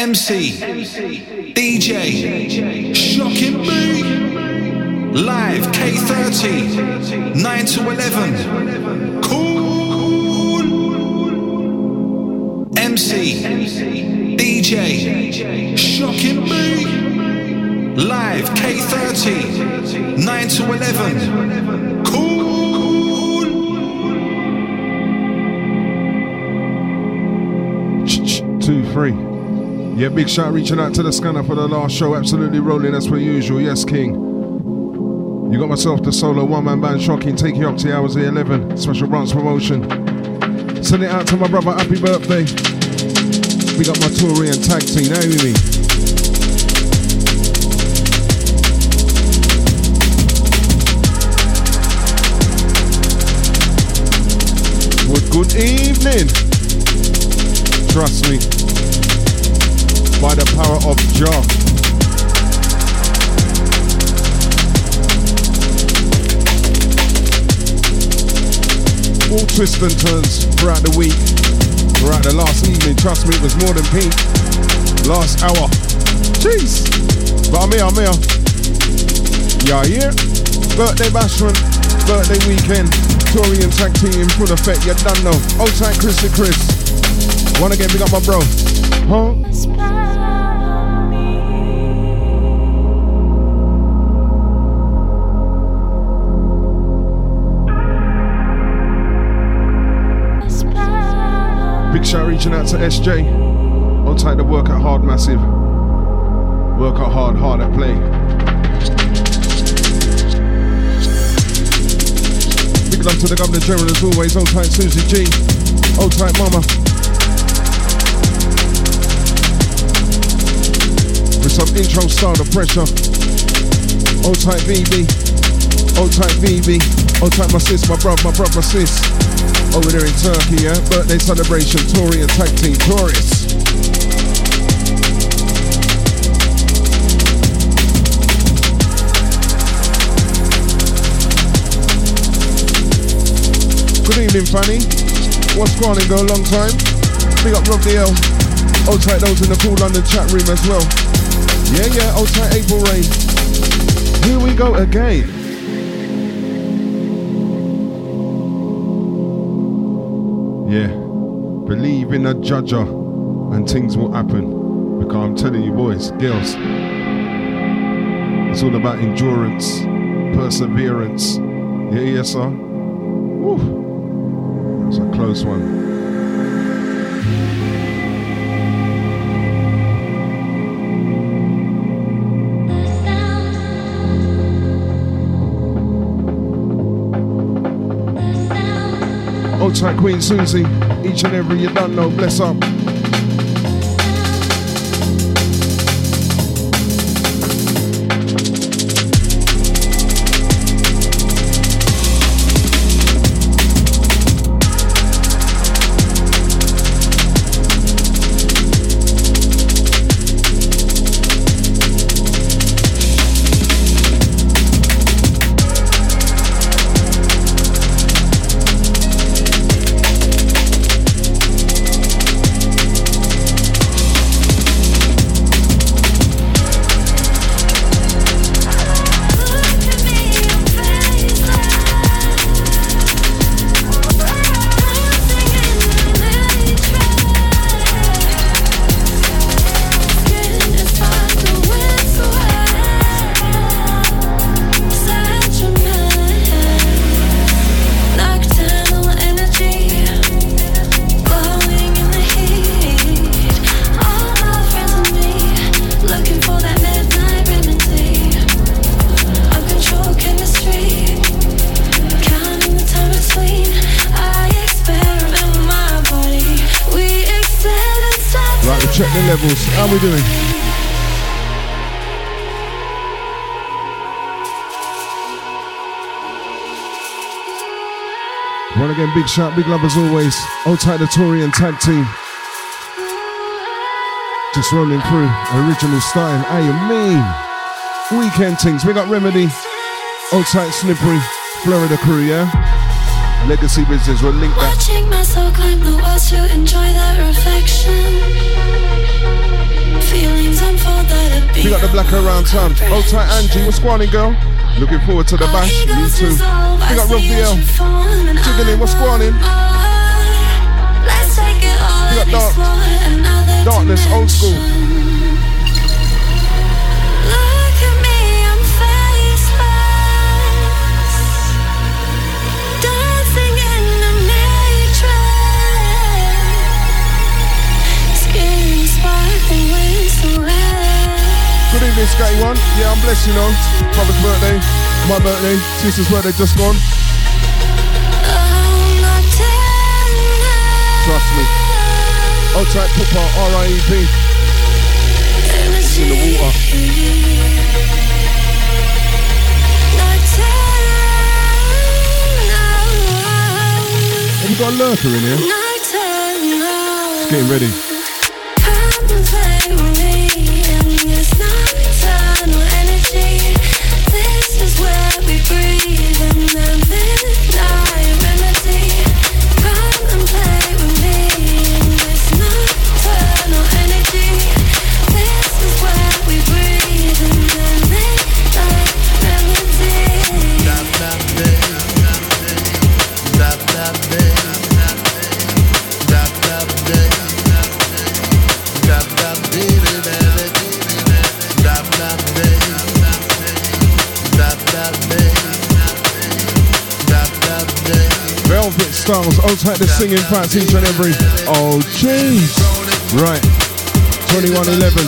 MC, DJ, Shocking Me, live K30, 9 to 11, cool. MC, DJ, Shocking Me, live K30, 9 to 11, cool. 2, 3. Yeah, big shout reaching out to the scanner for the last show. Absolutely rolling as per usual. Yes, King. You got myself the solo one-man band Shocking. Take you up to the hours of 11. Special branch promotion. Send it out to my brother. Happy birthday. We got my Tory and tag team. How you mean? Good evening. Trust me. By the power of Jah. All twists and turns throughout the week, throughout the last evening. Trust me, it was more than peak. Last hour. Jeez. But I'm here. Yeah. Birthday bashment, birthday weekend. Tory and tag team in full effect. You done know. Old tight Chris to Chris. Wanna get big up my bro. Huh? Big shout reaching out to SJ. Hold tight to work at hard, massive. Work at hard at play. Big love to the Governor General as always. Hold tight Susie G. Hold tight Mama. With some intro style of pressure. Hold tight VB. Hold tight VB. Hold tight my sis, my brother, my sis. Over there in Turkey, yeah? Birthday celebration, Tory and tag team, Taurus. Good evening, Fanny. What's going on, girl? Long time. Big up Rob DL. Old tight those in the cool London chat room as well. Yeah, old tight April Rain. Here we go again. Yeah, believe in a judger and things will happen. Because I'm telling you boys, girls, it's all about endurance, perseverance. Yeah, yes sir. Woo. That's a close one. Old tight Queen Susie, each and every you don't know, bless up. How we doing? Once again, big shout, big love as always. Old tight the Tory and tag team. Just rolling through original style. How you mean? Weekend things. We got Remedy. Old tight Slippery. Florida crew, yeah? Legacy business, we'll link that. Watching my soul climb the walls to enjoy that reflection. black around town. Old tight Angie, what's going on, girl? Looking forward to the bash. Me too. Big up Raphael. Jiggling, what's going on? Big up Darkness, old school. Good evening, Scotty One. Yeah, I'm blessed, you know. Brother's birthday, my birthday, sister's birthday just gone. Trust me. Old tight Pooper, R.I.E.P. It's in the water. Have you got a lurker in here? It's getting ready. This is where we breathe in the midnight remedy. Come and play with me in this nocturnal energy. This is where we breathe in the midnight remedy. Velvet Styles, I'll take the singing parts each and every. Oh jeez. Right. 2111.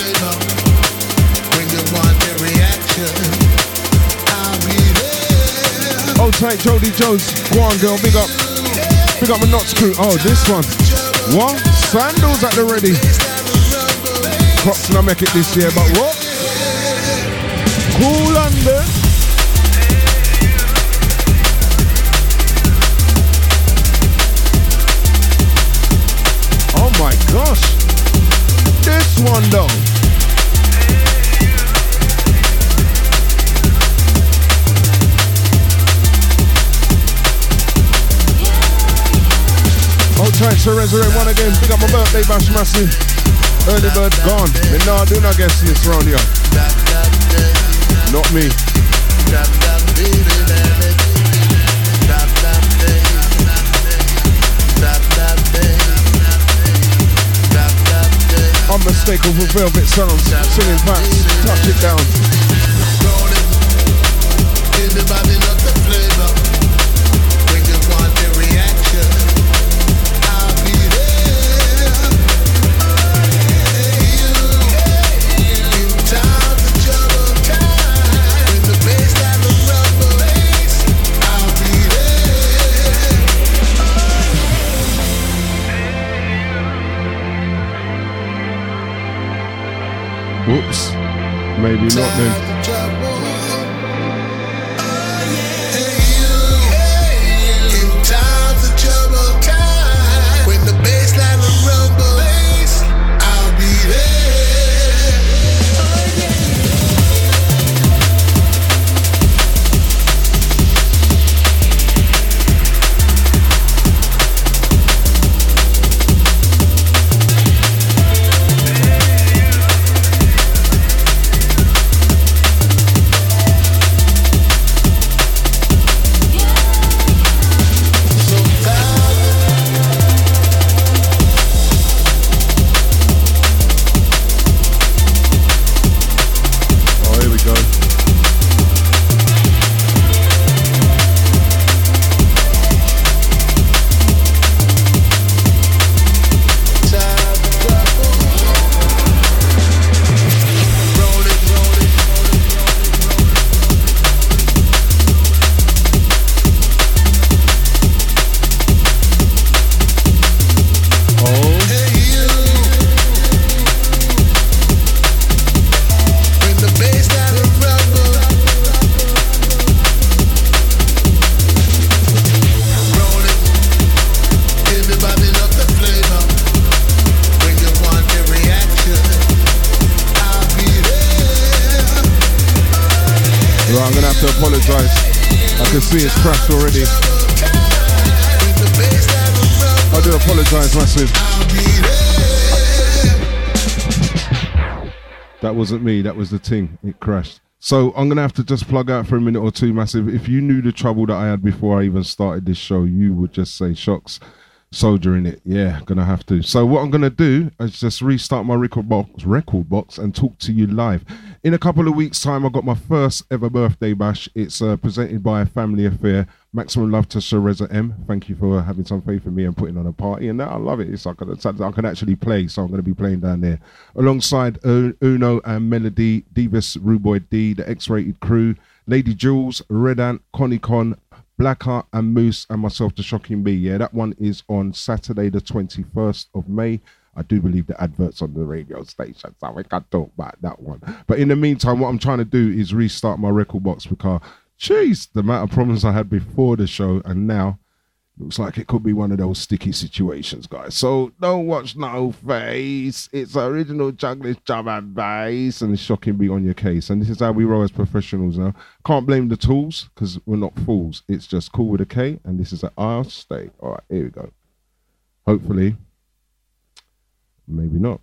Old tight Jody Jones, go on girl, big up my Knots crew. Oh, this one. What? Sandals at the ready. Crocs and I make it this year, but what? Cool under. Oh my gosh. This one though. Old tight, so resurrect one again. Pick up my birthday bash massive. Early bird gone. Me nah do not guess this round here. Not me. Unmistakable Velvet Sounds. Singing packs. Touch it down. Everybody love the flavor. When you want the reaction, I'll be there. In time to trouble time. When the bass and the rubber bass, I'll be there. Whoops. Maybe not then. See it's crashed already. I do apologise massive. That wasn't me, that was the thing. It crashed. So I'm going to have to just plug out for a minute or two, Massive. If you knew the trouble that I had before I even started this show, you would just say, Shocks, soldier in it. Yeah, going to have to. So what I'm going to do is just restart my record box and talk to you live. In a couple of weeks' time, I got my first ever birthday bash. It's presented by Family Affair. Maximum love to Shareza M. Thank you for having some faith in me and putting on a party. And that, I love it. It's like I can actually play, so I'm going to be playing down there. Alongside Uno and Melody, Divas, Ruboy D, the X-Rated Crew, Lady Jules, Red Ant, Connie Con, Blackheart and Moose, and myself, the Shocking Bee. Yeah, that one is on Saturday the 21st of May. I do believe the advert's on the radio station, so I can't talk about that one. But in the meantime, what I'm trying to do is restart my record box because, jeez, the amount of problems I had before the show and now looks like it could be one of those sticky situations, guys. So don't watch no face. It's original Junglish drum and bass and the Shocking Bee on your case. And this is how we roll as professionals now. Can't blame the tools because we're not fools. It's just cool with a K, and this is an I'll stay. All right, here we go. Hopefully. Maybe not.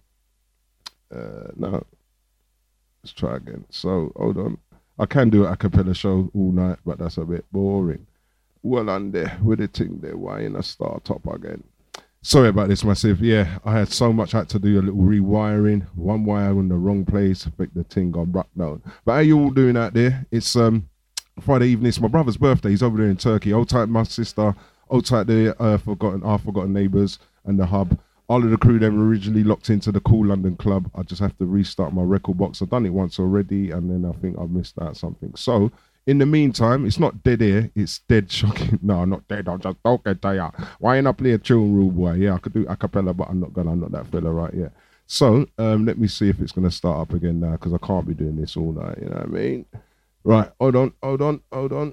No. Let's try again. So, hold on. I can do an a cappella show all night, but that's a bit boring. Well on there, with the thing there, why in a start up again? Sorry about this, Massive. Yeah, I had so much, I had to do a little rewiring. One wire in the wrong place, affect the thing got brought down. But how you all doing out there? It's Friday evening, it's my brother's birthday. He's over there in Turkey. Old tight my sister, old tight the Forgotten Neighbours and the Hub. All of the crew then were originally locked into the Cool London Club. I just have to restart my record box. I've done it once already, and then I think I've missed out something. So, in the meantime, it's not dead air, it's dead Shocking. No, not dead, I'm just talking to ya. Why ain't I play a tune, Rude Boy? Yeah, I could do a cappella, but I'm not that fella right yet. So, let me see if it's going to start up again now, because I can't be doing this all night, you know what I mean? Right, hold on.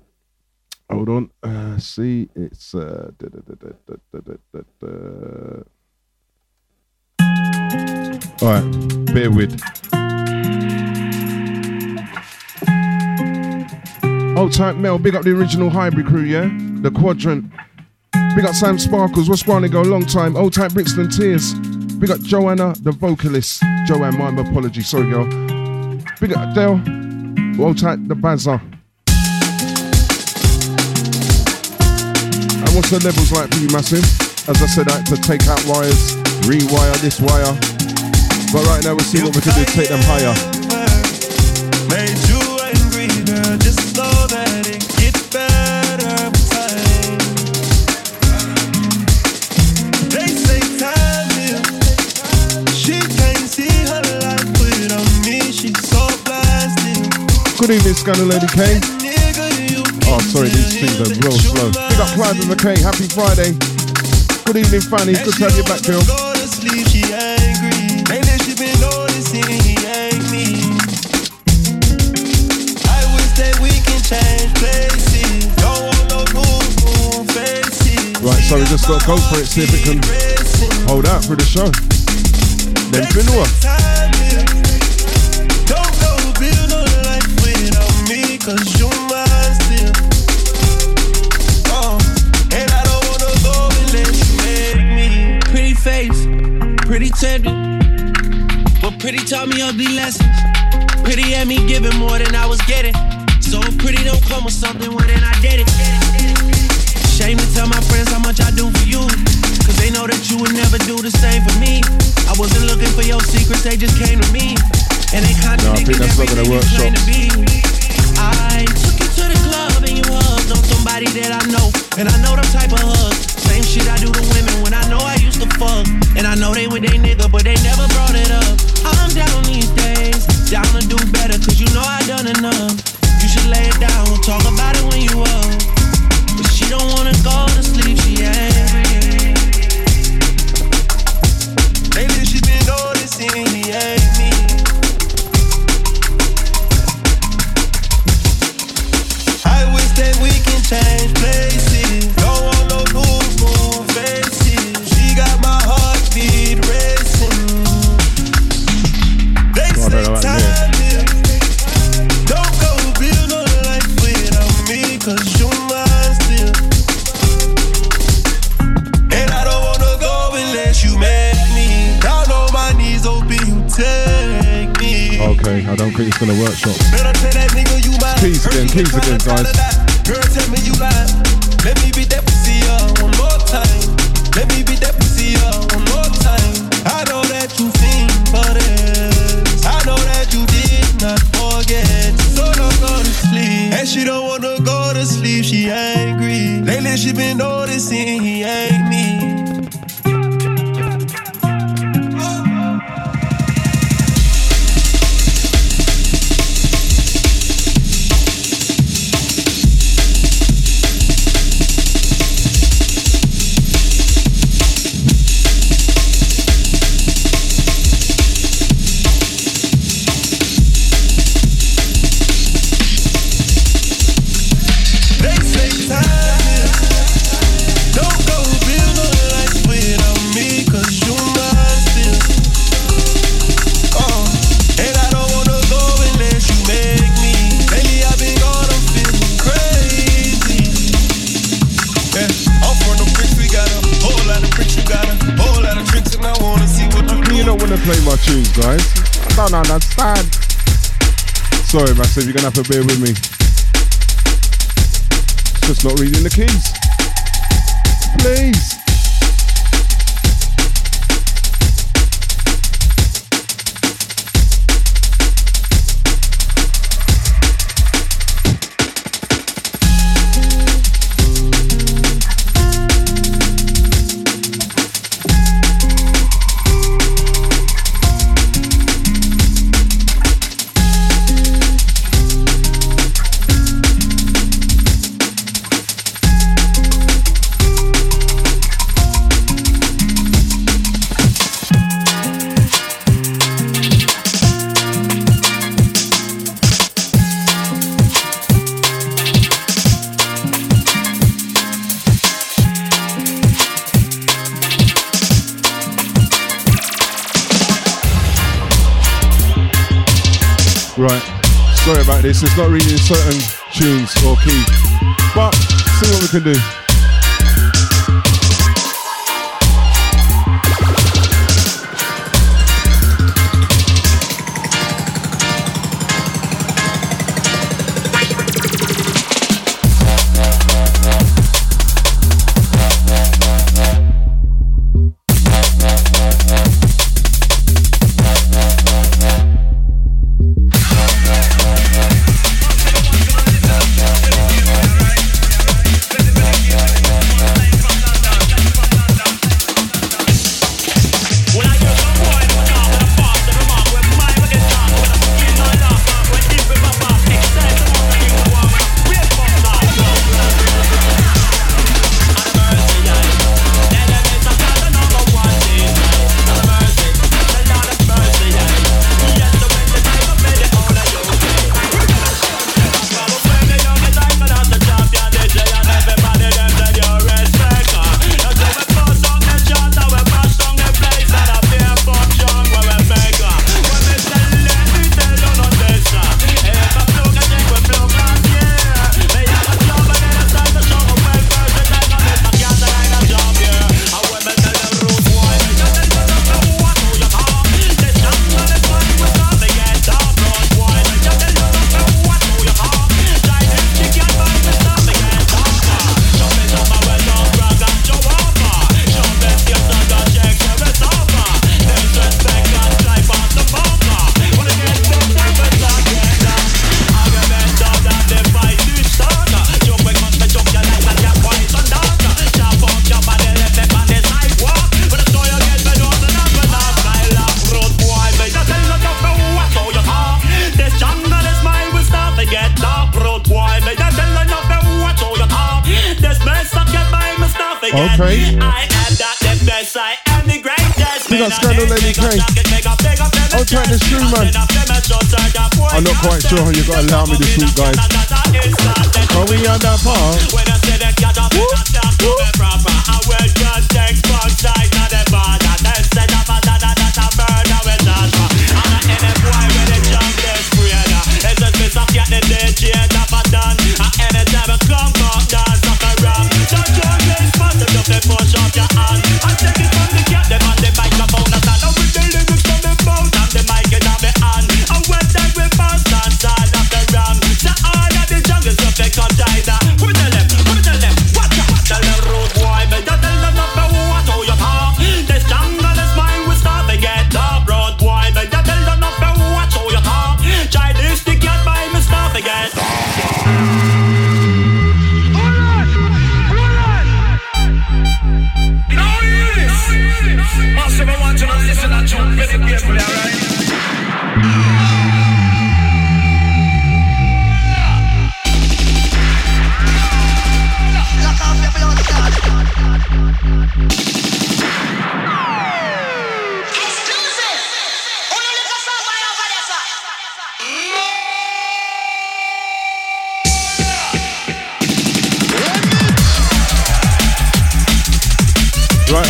See, it's... Alright, bear with. Old type Mel, big up the original Hybrid crew, yeah? The Quadrant. Big up Sam Sparkles, what's going to go? Long time. Old type Brixton Tears. Big up Joanna, the vocalist. Joanne, my apology, sorry girl. Big up Dale. Old type the Bazza. And what's the levels like for you, Massive? As I said, I had to take out wires, rewire this wire. But right now we'll see what we can do to take them higher. Made you angry, girl, just know that it gets better with time. They say time heals. She can't see her life without me, she's so blasted. Good evening, Scandal Lady K. Oh, sorry, these things are real slow. Big up Clive and McKay, happy Friday. Good evening, Fanny, good to have you back, Bill. Right, so we just got to go for it, see if it can hold out for the show. Then Finua. Don't go build no life without me, cause you're mine still. And I don't wanna go unless you make me. Pretty face, pretty tender, but pretty taught me ugly lessons. Pretty had me giving more than I was getting. So if pretty don't come with something, well then I did it. Shame to tell my friends how much I do for you, cause they know that you would never do the same for me. I wasn't looking for your secrets, they just came to me. And they contradicted everything you claim to be. I took you to the club and you hugged on somebody that I know. And I know the type of hugs, same shit I do to women when I know I used to fuck. And I know they with they nigga, but they never brought it up. I'm down these days, down to do better, cause you know I done enough. You should lay it down, we'll talk about it when you up. But she don't wanna go to sleep, she angry. Lately she been noticing he ain't me. I wish that we can change places. Don't want no move faces. She got my heartbeat racing. They say time is. Don't go build no life without me, cause you're mine still. And I don't wanna go unless you make me. Down on my knees, hoping you take me. Okay, I don't think it's gonna workshop. Better tell that nigga you mine. Keys again, guys. Girl, tell me you lying. Let me be that pussy one more time. Let me be that pussy one more time. I know that you think for this. I know that you did not forget. So don't go to sleep. And she don't wanna go to sleep, she angry. Lately she been noticing he ain't me. Play my tunes, guys. I don't understand. Sorry, Massive, you're gonna have to bear with me. It's just not reading the keys. Please. Right, sorry about this, it's not reading certain tunes or keys, but see what we can do. Okay. We got Scandal Lady K. I'll try this through, man. I'm not quite sure how you got to allow me this week, guys. Are we on that part? Push up your hand and take it from the cat, them on the microphone and the mic is on me hand. And when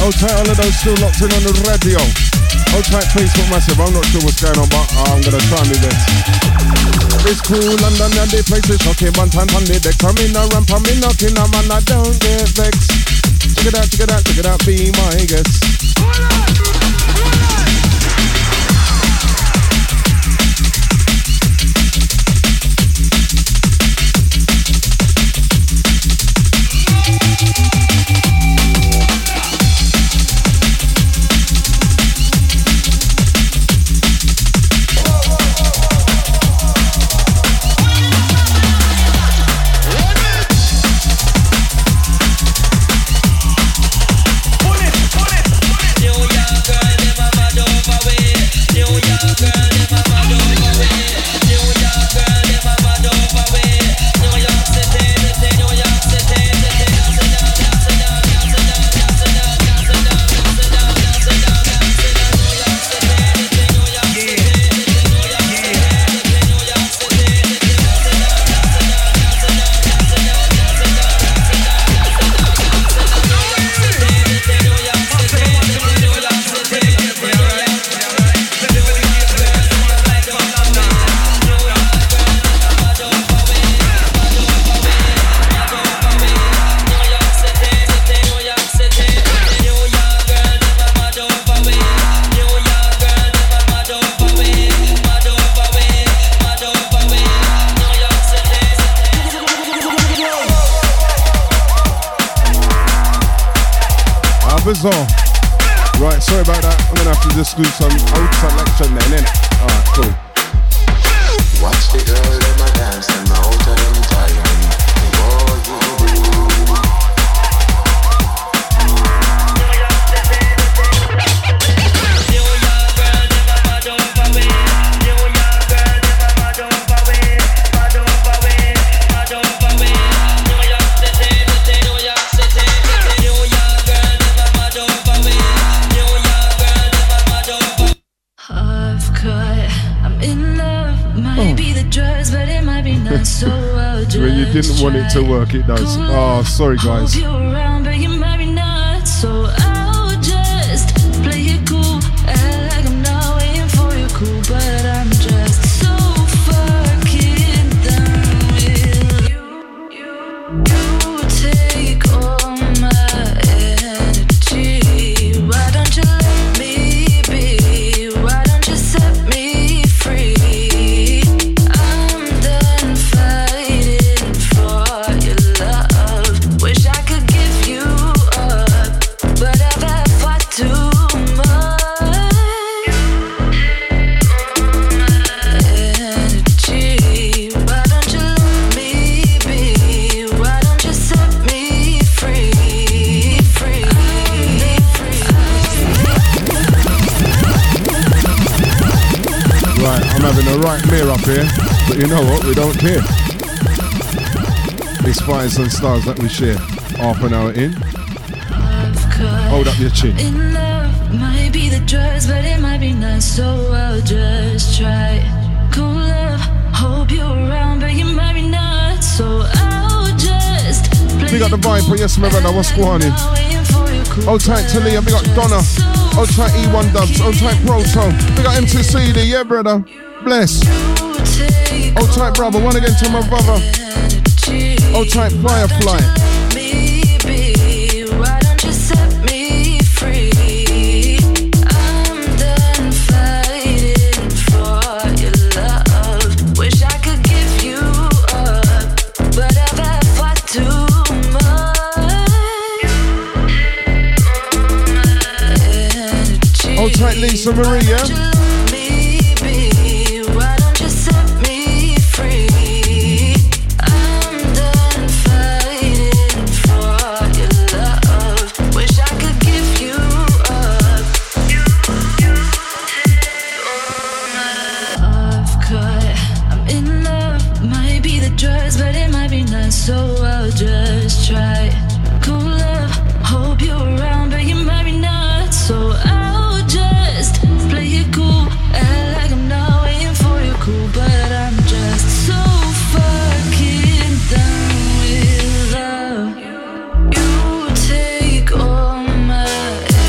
Hold tight, all of those still locked in on the radio. Hold tight, Facebook Massive. I'm not sure what's going on, but I'm gonna try my best. It's cool, London and the place is shocking. One time on the deck, I'm in a ramp, I'm in knocking, I'm and I don't get vexed. Check it out, check it out, check it out, be my guest. Bizarre. Right, sorry about that. I'm gonna have to just do some old selection then, innit? Alright, cool. Watch the girl in my dance and my out of them time. When you didn't want it to work, it does. Oh, sorry guys. Around, but you might be not, so I'll just play it cool. Act like I'm not waiting for you, cool, but I'm just so fucking done with you. You take all my energy. Why don't you let me be? Why don't you set me free? Having a right mirror up here, but you know what, we don't care. It's fires and stars that we share. Half an hour in. Hold up your chin. In love might be the drugs, but it might be nice, so I'll just try. Cool love, hope you're around, but you might be not, so I'll just play. We got the vibe, but yes, my brother, what's going on? Hold tight to Leah, we got Donna. Hold tight E1 Dubs, hold tight Proto. We got MTCD, yeah brother. Bless. Hold tight brother, one again to my brother. Hold tight Firefly. Why don't you set me free? I'm done fighting for your love. Wish I could give you up, but I've had far too much. Hold tight Lisa Marie, yeah? So I'll just try. Cool love, hope you're around, but you might be not. So I'll just play it cool. Act like I'm not waiting for you, cool, but I'm just so fucking done with love. You take all my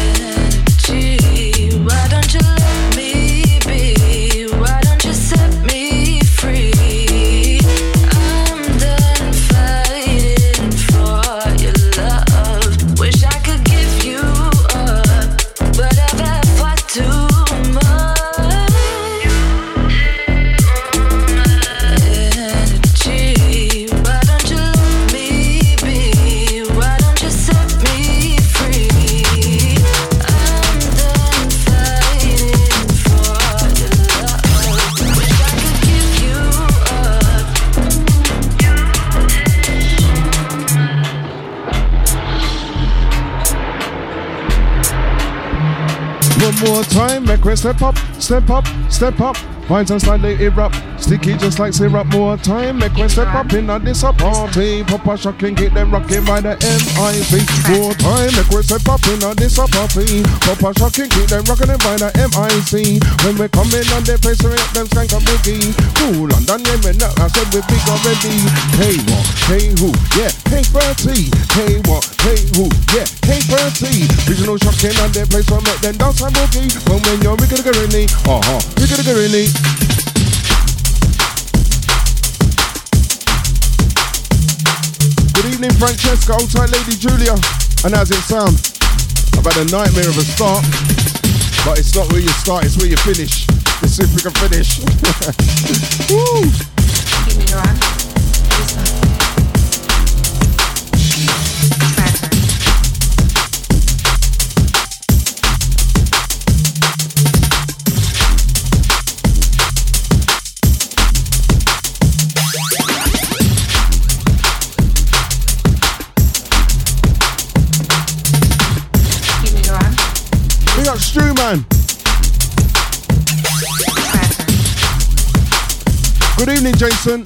one more time. Make we step up, step up, step up. Vibes and style they erupt. Sticky just like syrup. More time. Make we step up in a this a party. Papa shocking, keep them rocking by the MIC. More time. Make we step up in a this a party. Papa shocking, keep them rocking by the MIC. When we come in on the place, we up them skank a boogie. Cool London, yeah, me now. I said we big already. Hey what? Hey who? Yeah. Hey Bertie. Hey what? Hey who? Yeah. Hey Bertie. Regional shocking on the place, we make them dance and boogie. When you're wicked girly, wicked girly. Good evening, Francesca, outside Lady Julia. And how's it sound? I've had a nightmare of a start, but it's not where you start, it's where you finish. Let's see if we can finish. Woo! Give me your arm. Stew man. Good evening, Jason.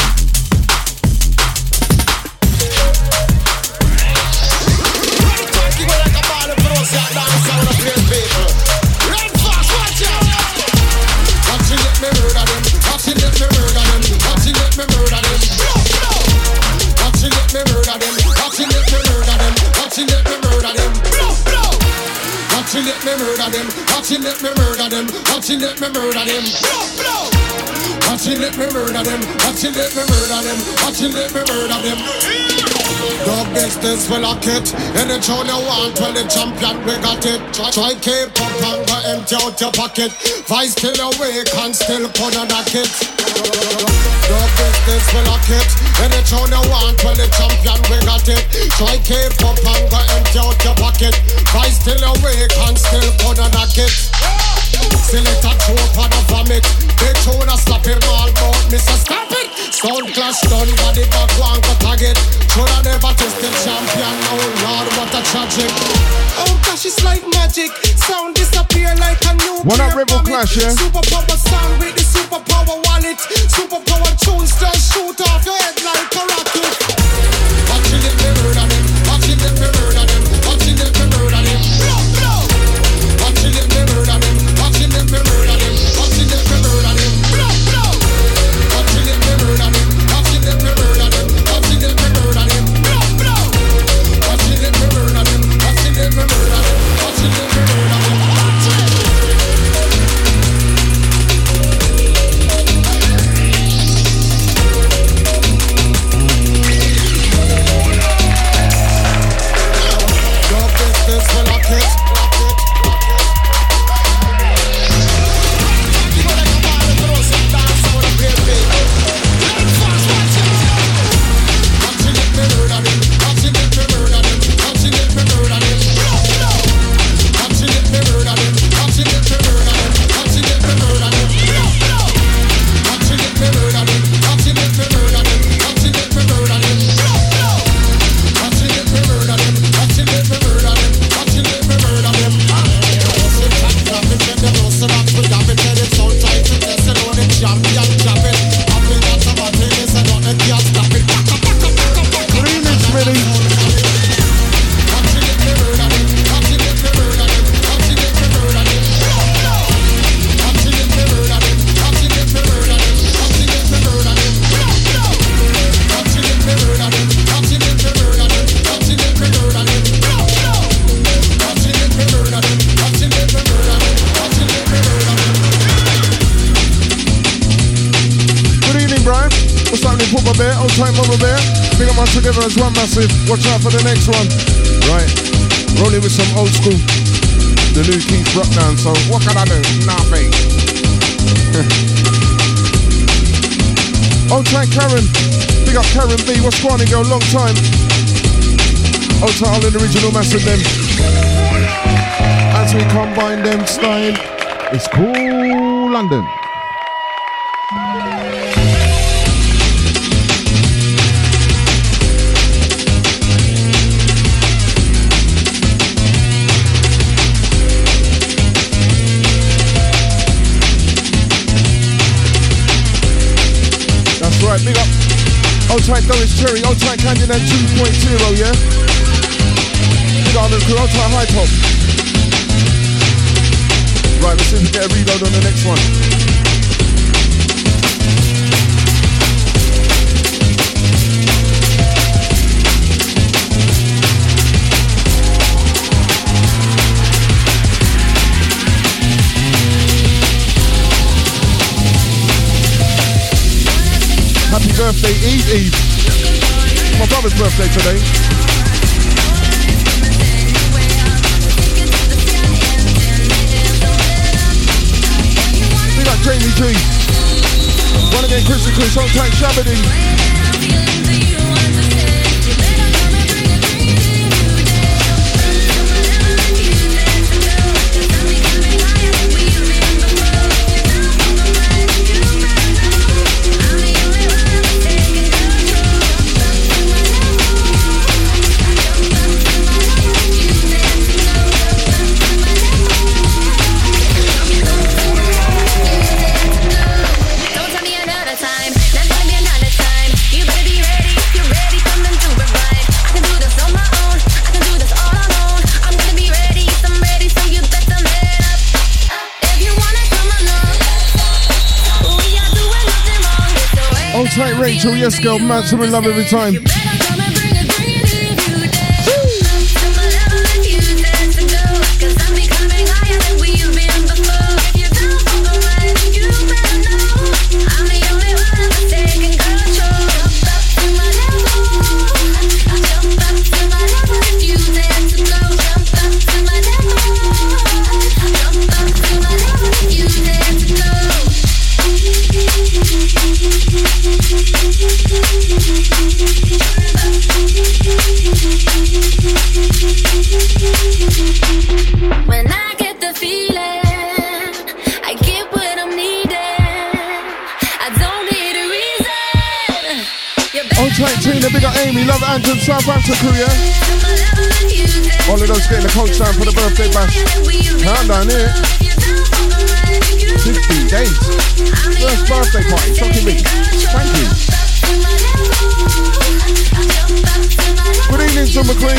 Let me murder them, watching let me murder them, watching let me murder them. Watching let me murder them, watching let me murder them, watching let me murder them. Dog business will lock it. Any show you want, well the champion we got it. Try keep up and go empty out your pocket. Vice still awake and still put on that kit. Dog business will lock it. Any show you want, well the champion we got it. Try keep up and go empty out your pocket. Vice still awake and still put on that kit. Select a choke for the vomit. They show the slap him all about Mr. Stop it. Sound clash done, body back one go target. Shoulda never tested champion, oh Lord, what a tragic. Oh gosh, it's like magic. Sound disappear like a new. What up, Rebel Clash, yeah? Superpower sound with the superpower wallet. Superpower tunes just shoot off your head like a rocket. Watching it, me murder them. Watching it, me murder them. Watching it, me murder them. Watching it, me murder them. Watching it, me murder them. Watching it, me murder them. Watching it, me murder them. Watching it, me murder them. Watching it, me murder them. Watching it, me murder them. Watching it, me murder them. Watching it, me murder them. Your business will lock it. Together as one massive. Watch out for the next one. Right, rolling with some old school, the new Keith Rock down. So what can I do? Nothing. Old tight Karen, big up Karen B. What's going on, girl? Long time. Old tight all in the original massive them. As we combine them style, it's cool London. Old tight Doris Cherry, old tight Candyland 2.0, yeah? Garden crew, old tight High Top. Right, let's see if we get a reload on the next one. Happy birthday, Eve. My brother's birthday today. We got Jamie G. One again, Chrissy Chris, old tight Shabadee. Tight Rachel, yes girl, man, so in love every time. Southampton crew, yeah? All of those getting the coach down for the birthday bash. Down here. 15 days. First birthday party, shocking me. Thank you. Good evening, Sir McQueen.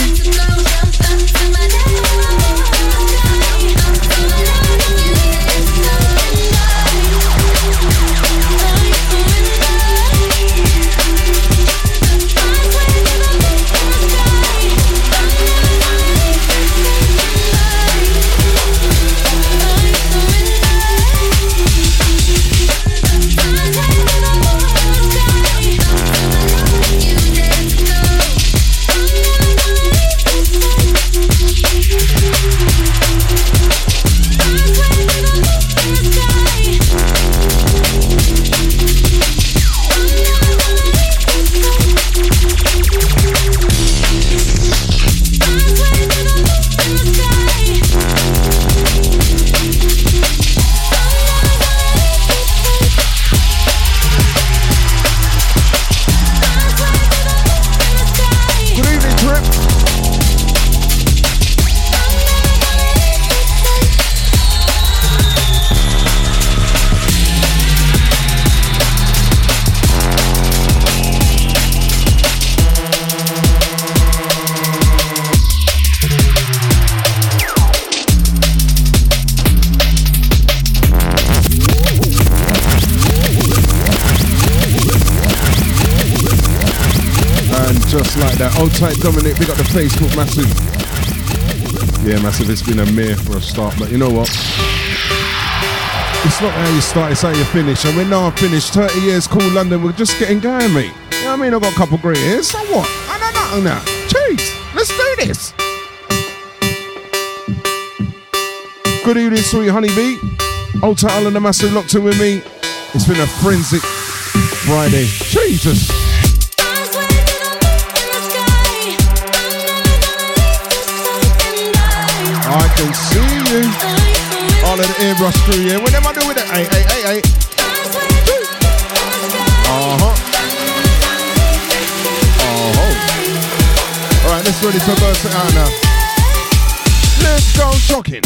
Old tight Dominic, we got the Facebook massive. Yeah, massive, it's been a mare for a start, but you know what? It's not how you start, it's how you finish. And we're now finished, 30 years, cool London, we're just getting going, mate. You know what I mean? I've got a couple great years, so what? I don't know now. Jeez, let's do this. Good evening, sweet honeybee. Old tight Alan the Massive locked in with me. It's been a forensic Friday. Jesus. I can see you. All of the airbrush crew, yeah. What am I doing with it? Hey. Alright, let's ready to burst it out now. Let's go shocking.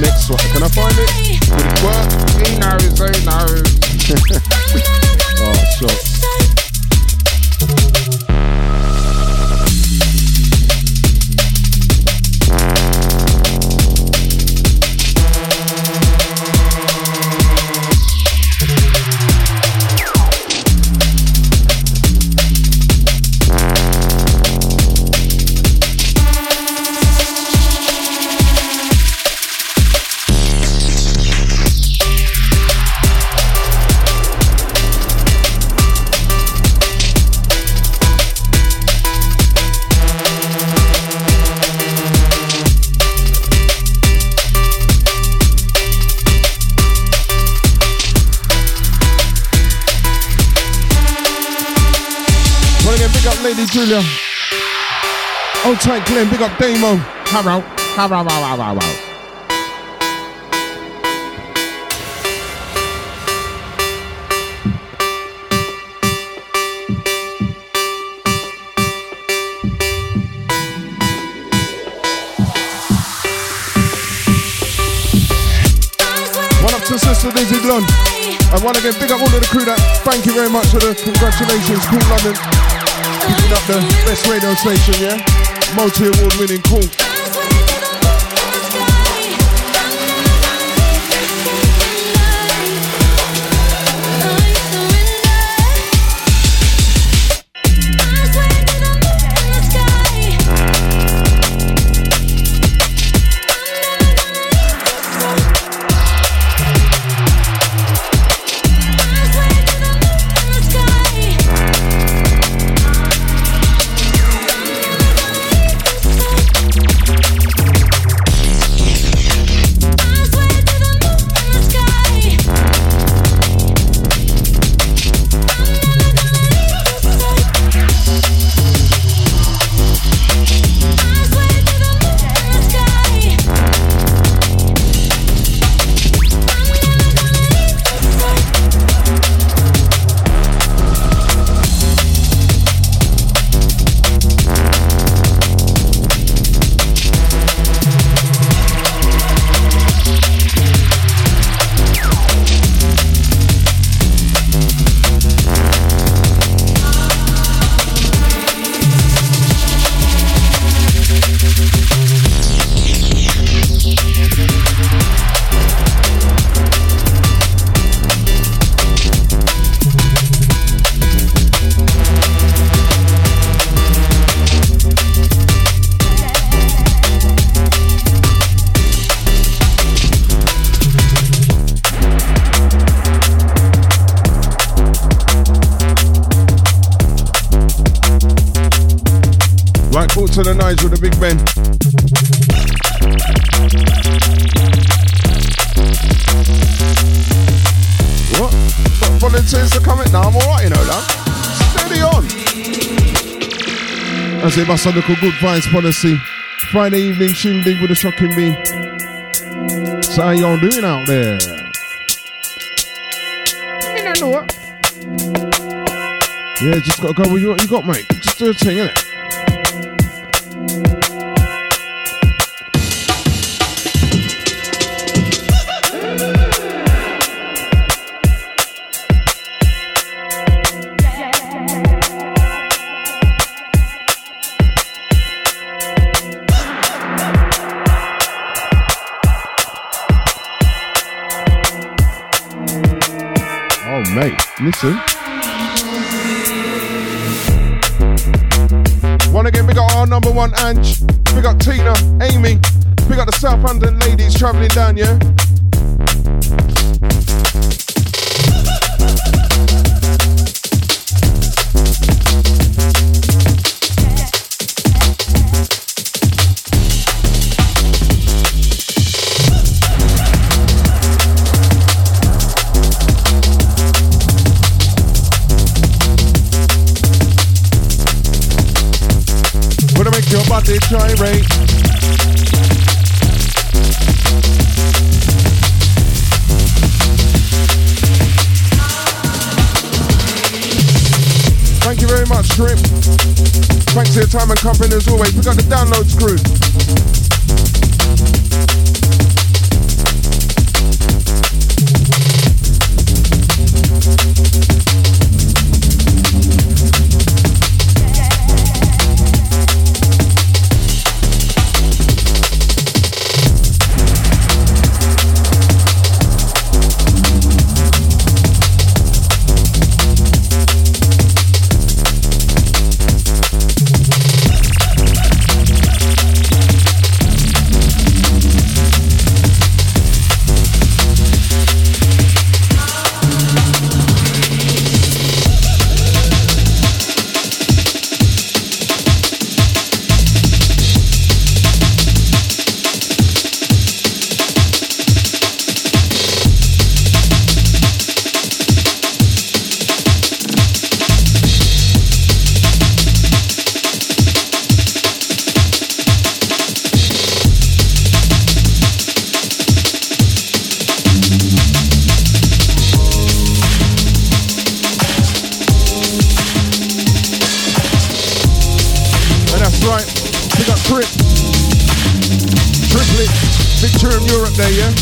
next one. Can I find it? Would it work? He knows. Oh, sure. Julia. Old tight Glenn, big up Damo. Harrow. One up to Sister Daisy Blonde. I want to get big up all of the crew that thank you very much for the congratulations. Cool London. Picking up the best radio station, yeah? Multi-award winning, cool. To the nines with the big Ben. What? Got volunteers to come in? No, I'm alright, you know that. Steady on. As they must have look a good vibes policy. Friday evening shindig with a shocking bee. So how y'all doing out there? You don't know what? Yeah, just gotta go with what you got, mate. Just do a thing, innit? Listen. Wanna get big up our number one Ange, big up Tina, Amy, big up the South London ladies travelling down, yeah? Your body gyrate. Thank you very much, Strip. Thanks for your time and company as always. We got the downloads crew. Picture in Europe there, yeah?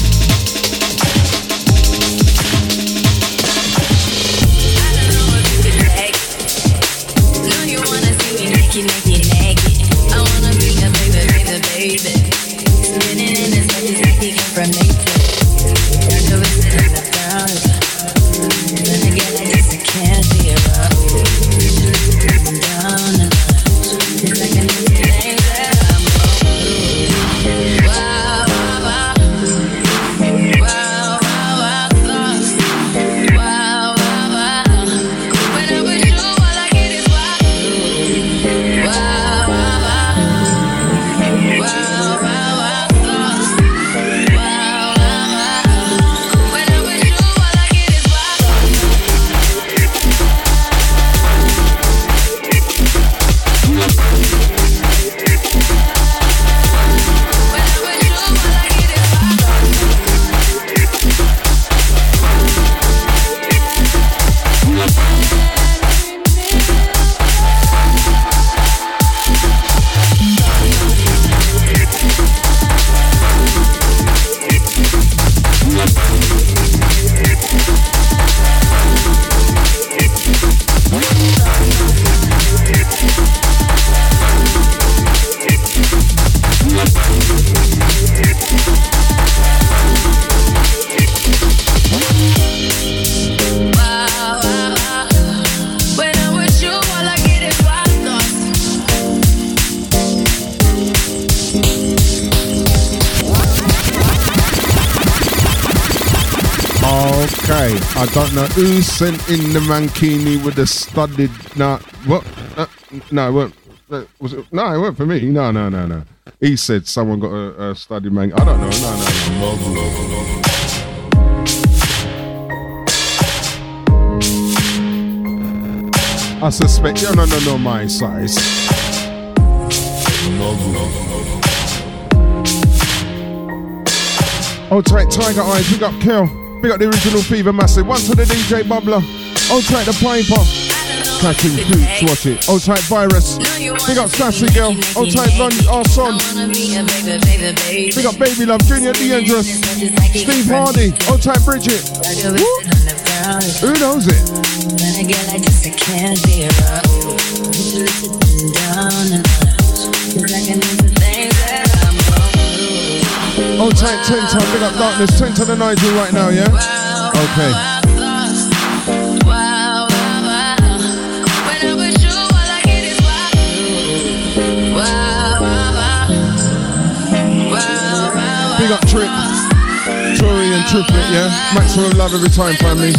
I don't know who sent in the mankini with the studded. Nah, what? No, it weren't. Was it? No, it weren't for me. No. He said someone got a studded man. I don't know. No. I suspect. No, my size. Oh, tight Tiger Eyes. Big up Kel. Big up the original Fever Massive. One to the DJ Bubbler. Oh, tight the Piper. Catching Boots, watch it. Oh, tight Virus. Big up Sassy Girl. Oh, tight Ron Arson. Big up Baby Love. Junior D'Andress. Steve Hardy. Oh, tight Bridget. Woo. Who knows it? Oh, tight 10 time, big up Darkness, 10 to the Nigel right now, yeah? Okay. Big up Trip, Tory and Triplet, yeah? Maximum love every time, family.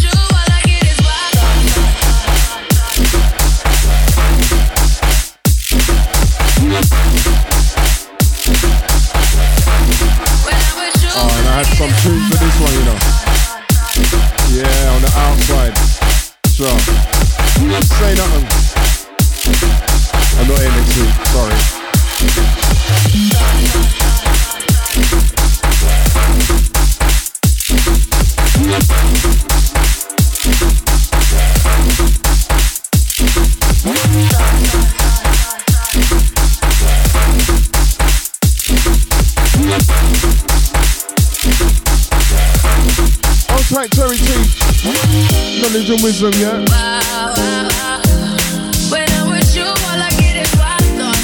I had some tunes for this one, you know. Yeah, on the outside. Sure. Say nothing. I'm not here next week, sorry. Tight Terry T. Knowledge and wisdom, yeah? When I'm with you, all I get is wild thoughts.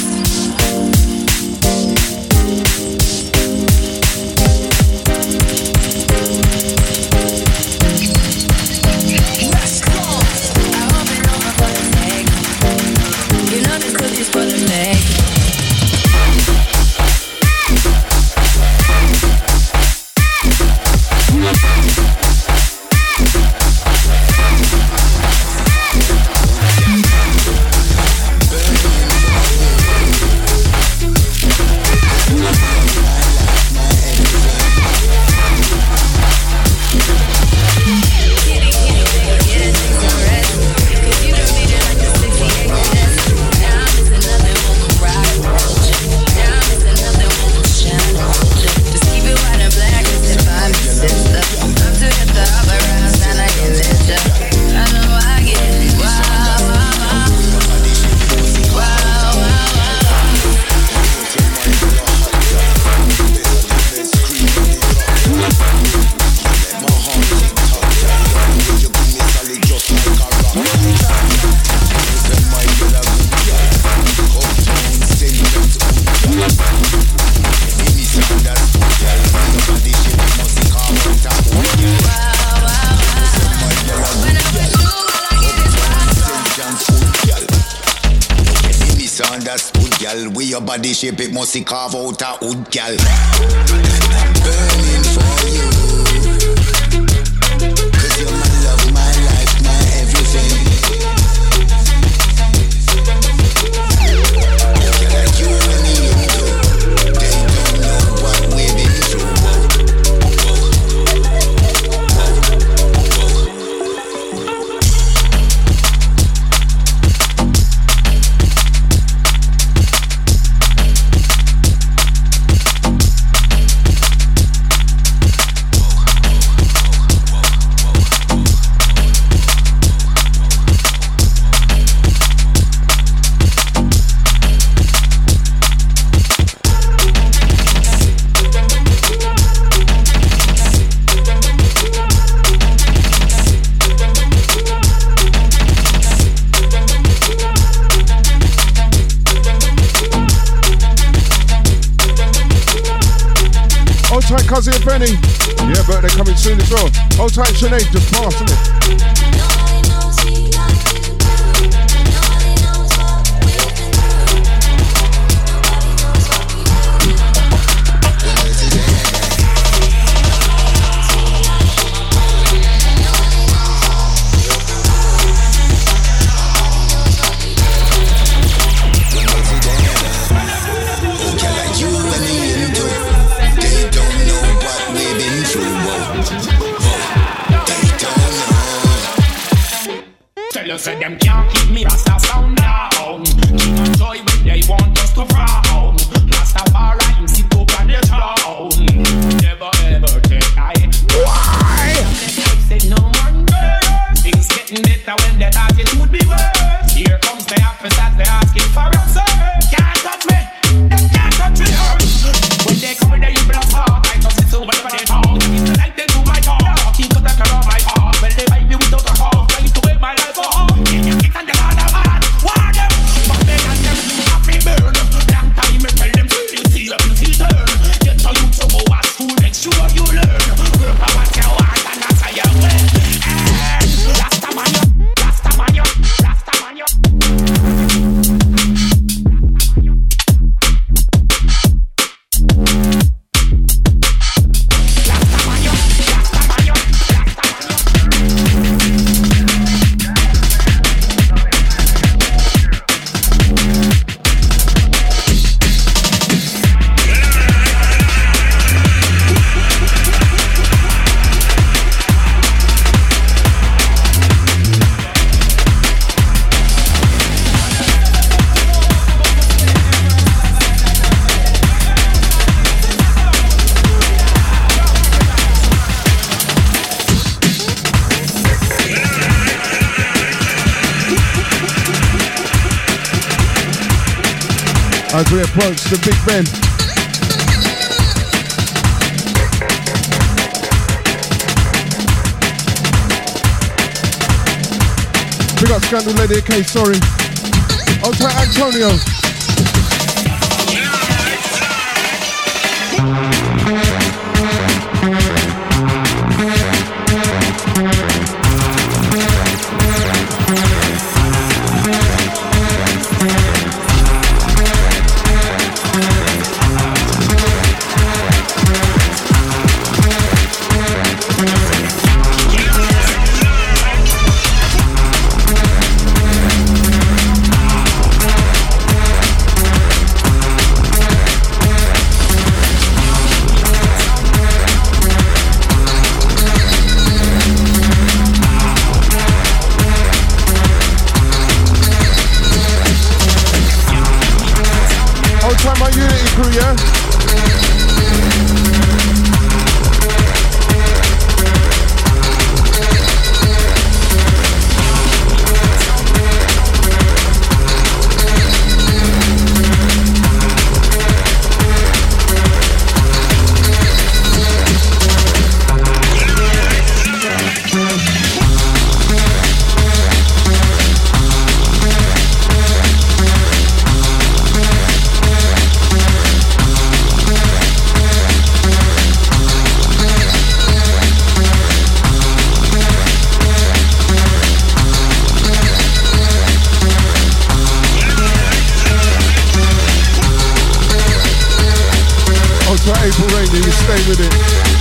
Let's go. I hope it over for the sake. You know this cookie's for the leg. gal. We your body shape, it must carve out a wood, gal. I'm burning for you. Cause you're my love, my life, my everything. Gal, like you and me into. They don't know what we've been through. Cousin Benny. Yeah, but they're coming soon as well. Hold tight, Sinead, just passed, isn't it? Say them can't keep me Rasta sound down. King of joy when they want us to frown. Rastafari him sit up on the throne. Never ever take I. Why? They say no one knows. Things getting better when they thought it would be worse. Here comes the officers, they asking for answer. Can't touch me, they can't touch me. When they come with the evil heart, I just listen whenever they talk. It's like they do my talk. Keep cut that around my heart. When they fight me without a heart, trying to wear my life off. As we approach the Big Ben. Big up Scandal Lady K, sorry. Old tight Antonio. April Rainy, you stay with it.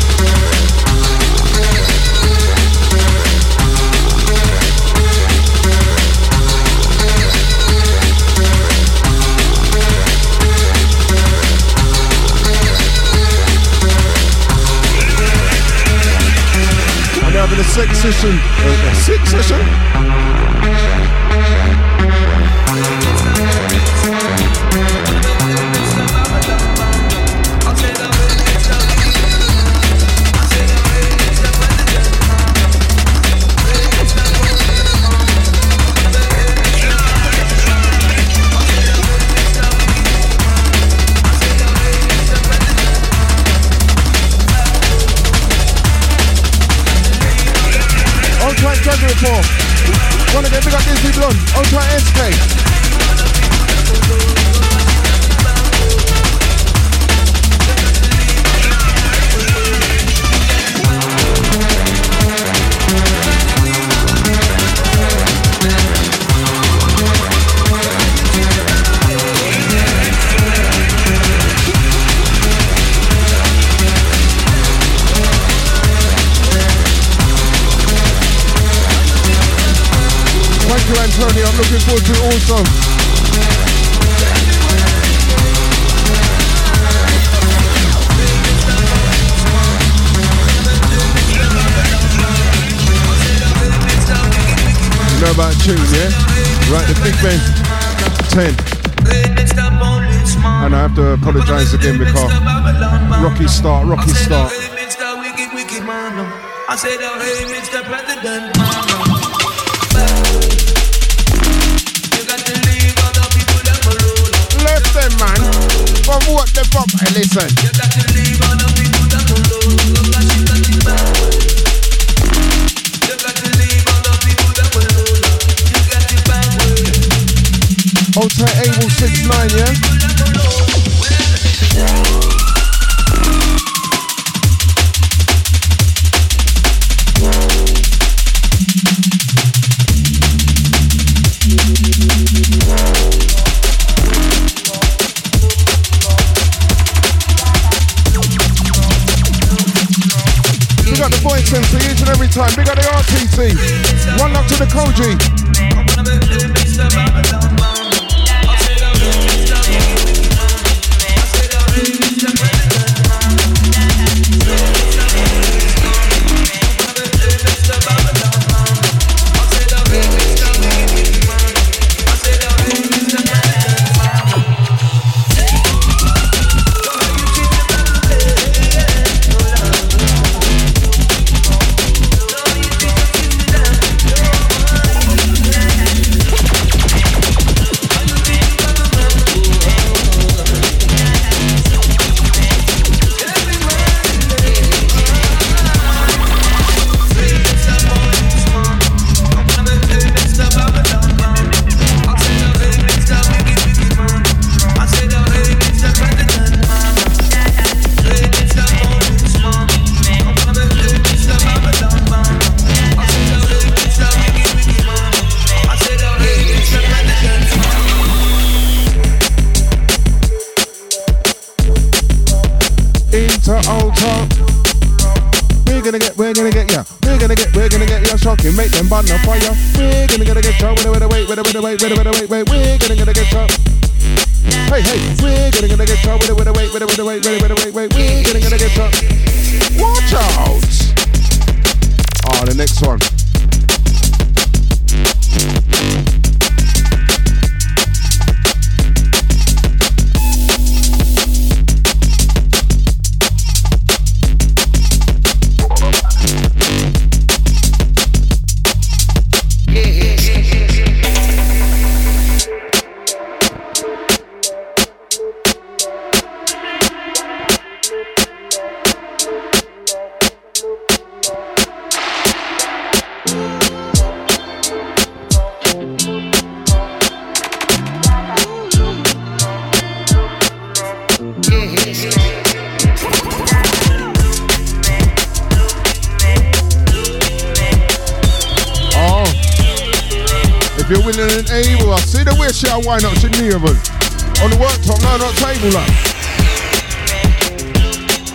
I'm having a sex session. A sex session? Wanna get big up Disney Blonde, Ultra SK. Thank you, Antonio. I'm looking forward to it also. You know about tune, yeah? Right, the Big Ben 10. And I have to apologise again because rocky start. I said, oh, hey, Mr. President, left them, man. From what the fuck? Hey, listen. You got to leave all the people that alone. You got to leave all the people that alone. You got to back way. Ultra Able 69, yeah? For each and every time. Big up the RTC. One up to the Koji. Make them burn the fire. We're gonna get shot. Wait. We're gonna get shot. Hey, we're gonna get shot. Wait. We're gonna get shot. Watch out! Oh, the next one. If you're willing and able, I see the wish I why not Geneva on the worktop, no, not table like.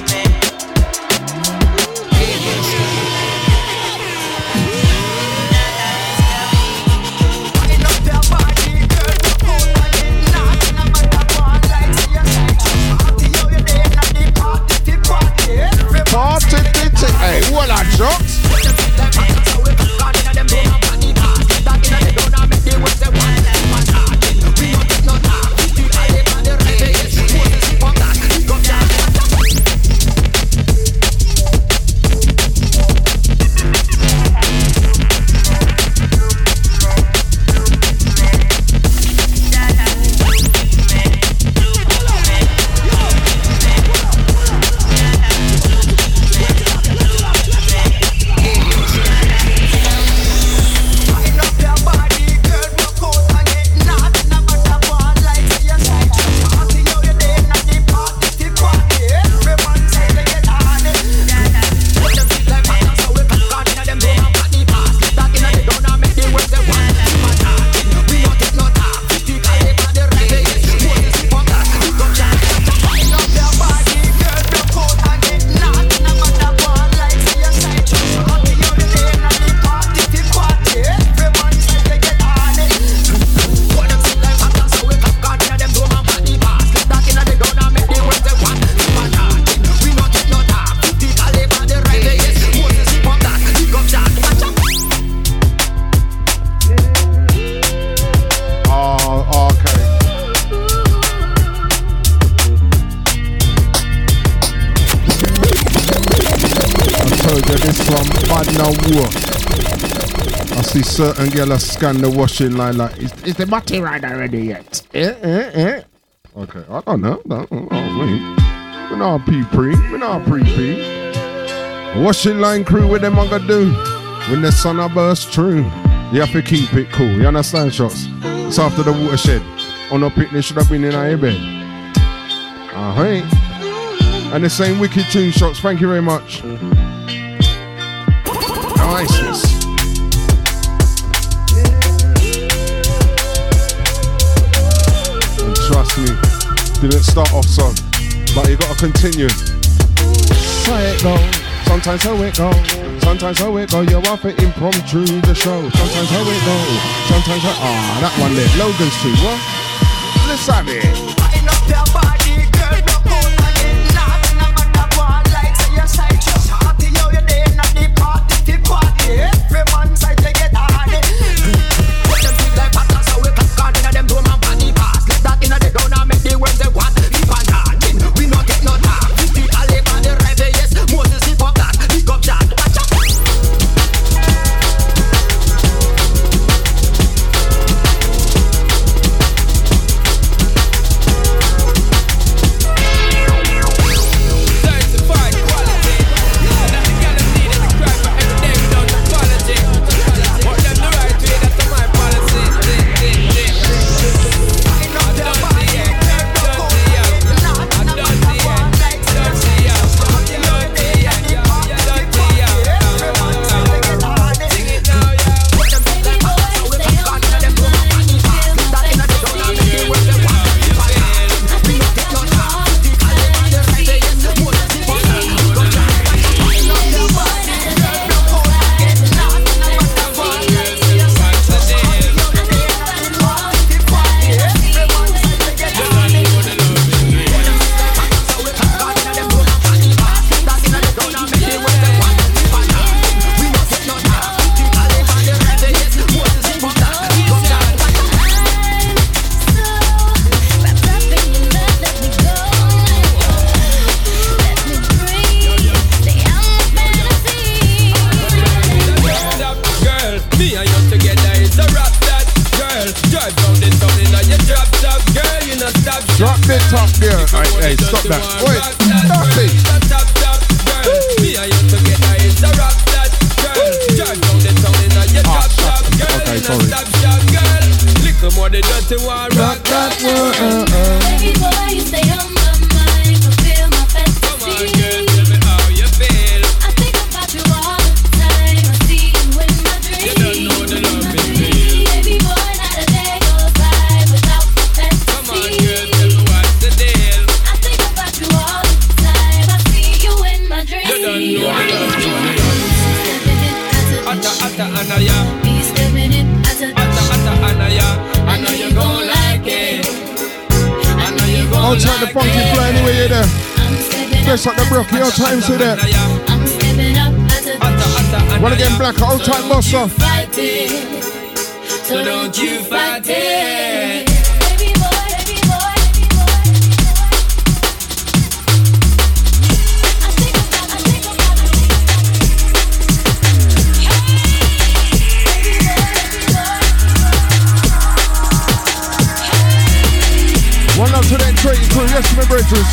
Well, I jokes. I see certain girls scan the washing line like, is the body right already yet? Okay, I don't know. We're not pre-pre. Washing line crew, what them I gonna do? When the sun bursts through, you have to keep it cool. You understand, shots? It's after the watershed. On a picnic should have been in our bed. Hey. And the same wicked tune, shots. Thank you very much. Niceness. And trust me, didn't start off so, but you gotta continue. How it go? Sometimes how it go. Sometimes how it go. You off it impromptu the show. Sometimes how it go. Sometimes how that one there. Logan's too. What? Let's have it. Time to that. I'm stepping up as a Wanna get black, old time bossa. So don't you fight it. One up to that trading crew, yes, my bridges.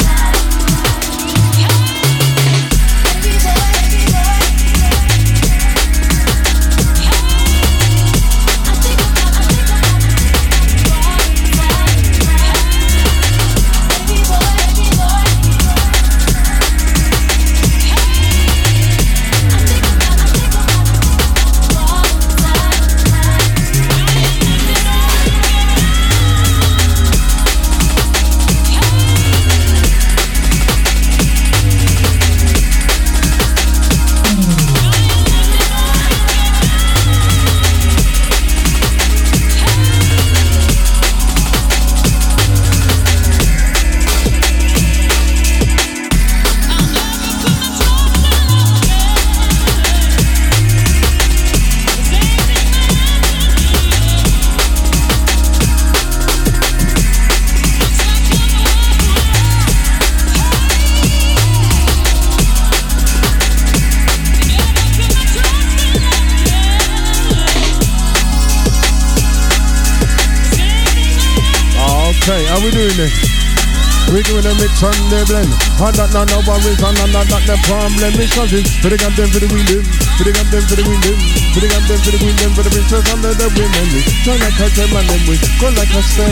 Okay, how we doing this? We doing a mix on the blend. And that not no worries, and that not the problem. Because it's for the goddamn for the window, for the goddamn for the window, for the goddamn for the window, for the princess under the women. We try like a them and then we go like a stem.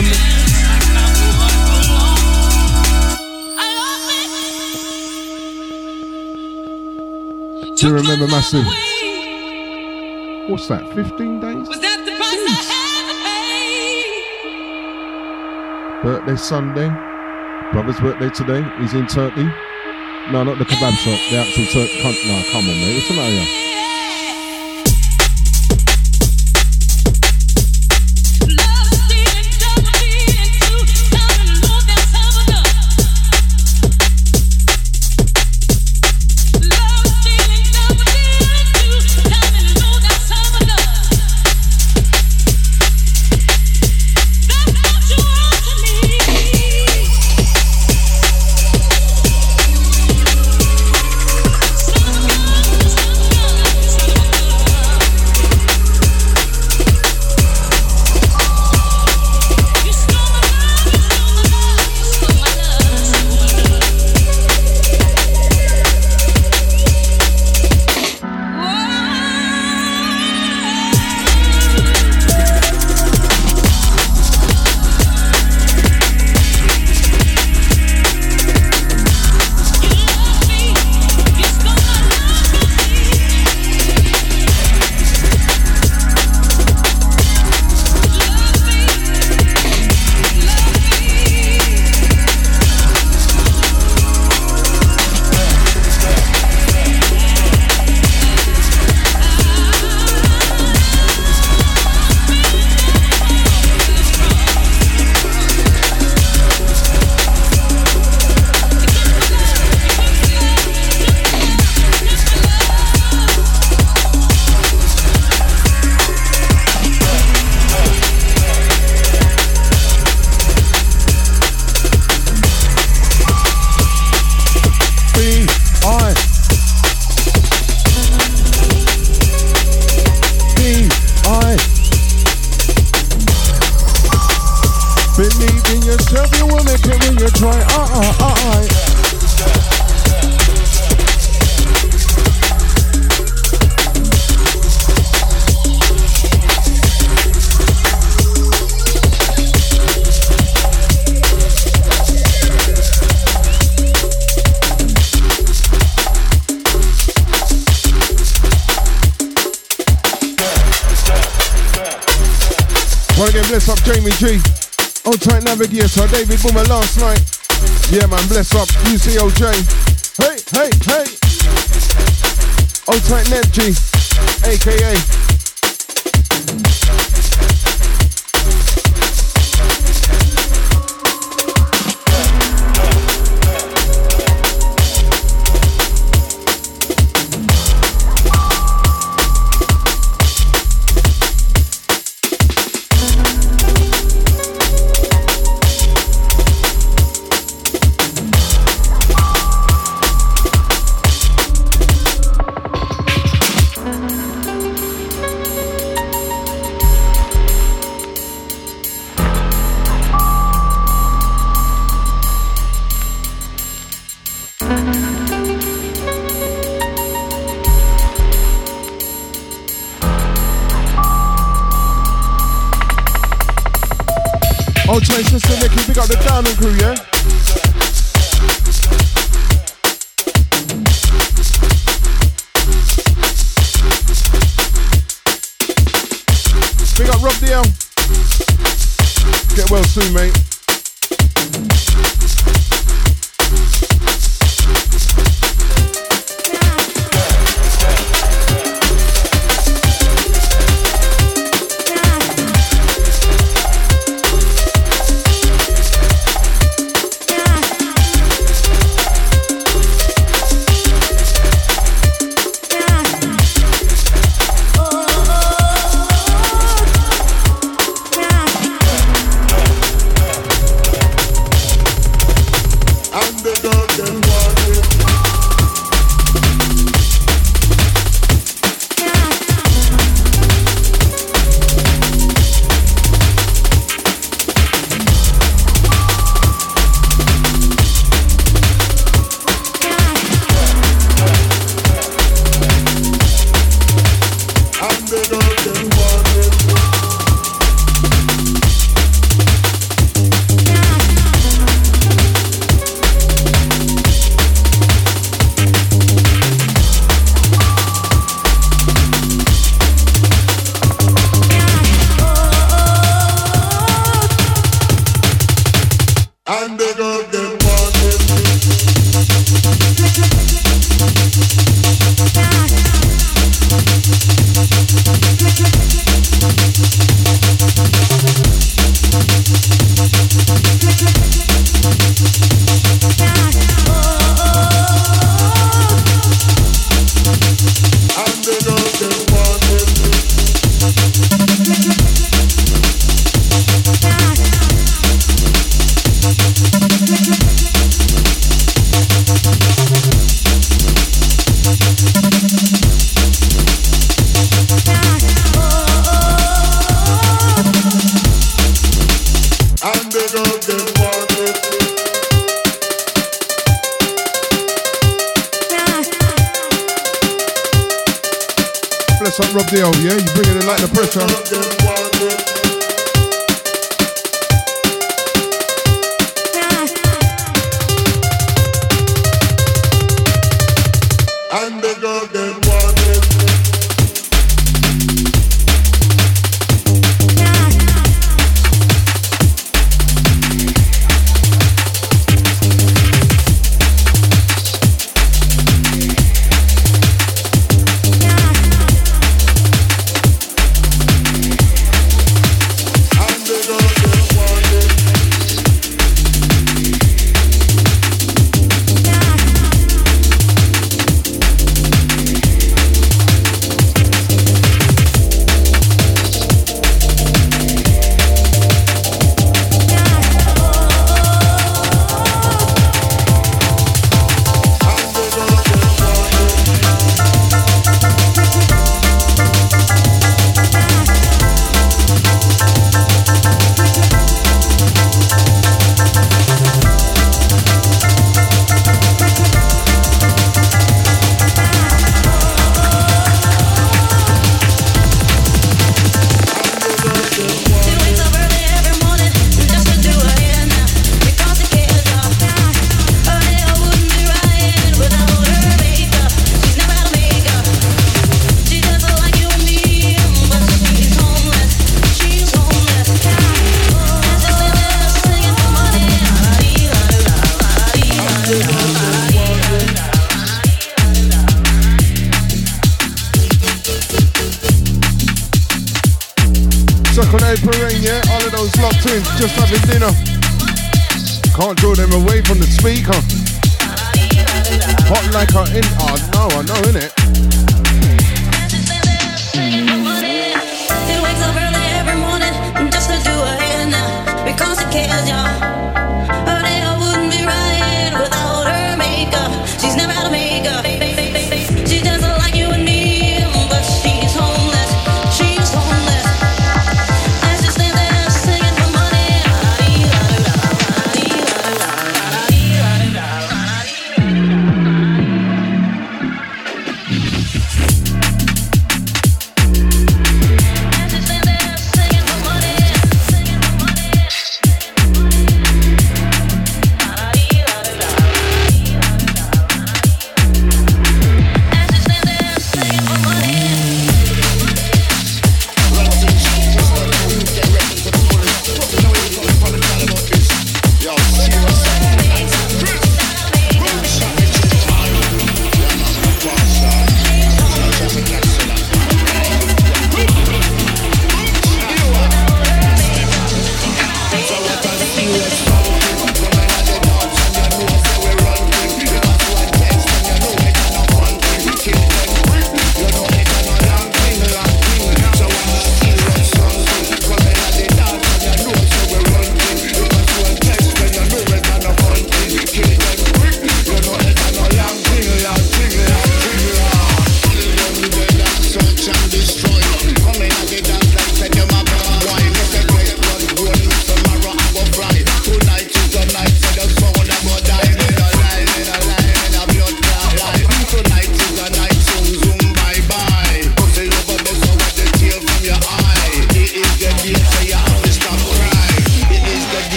Do you remember Massive? What's that, 15 days? Was that the price I had to pay? Birthday Sunday. Brother's birthday today. He's in Turkey. No, not the kebab shop. The actual Turkey. No, come on, mate. What's the matter here? Believe in yourself, you will make it when you try. Wanna get bless up Jamie G. Old tight navigator, David Boomer last night. Yeah man, bless up UCOJ. Hey, hey, hey. Old tight Ned G, aka. Old train sister Nikki, big up the Downham crew, yeah? Big up Rob DL. Get well soon, mate. Rob the old, yeah? You bringing it like the pressure. And the girl get wanted. Just having dinner. Can't draw them away from the speaker. Hot like a in. Oh no, I know, innit? It wakes up early every morning just to do her hair now because it cares, y'all. Her day I wouldn't be right without her makeup. She's never had a makeup. She doesn't like you and me, but she's homeless. She's homeless. And she stands there singing for money.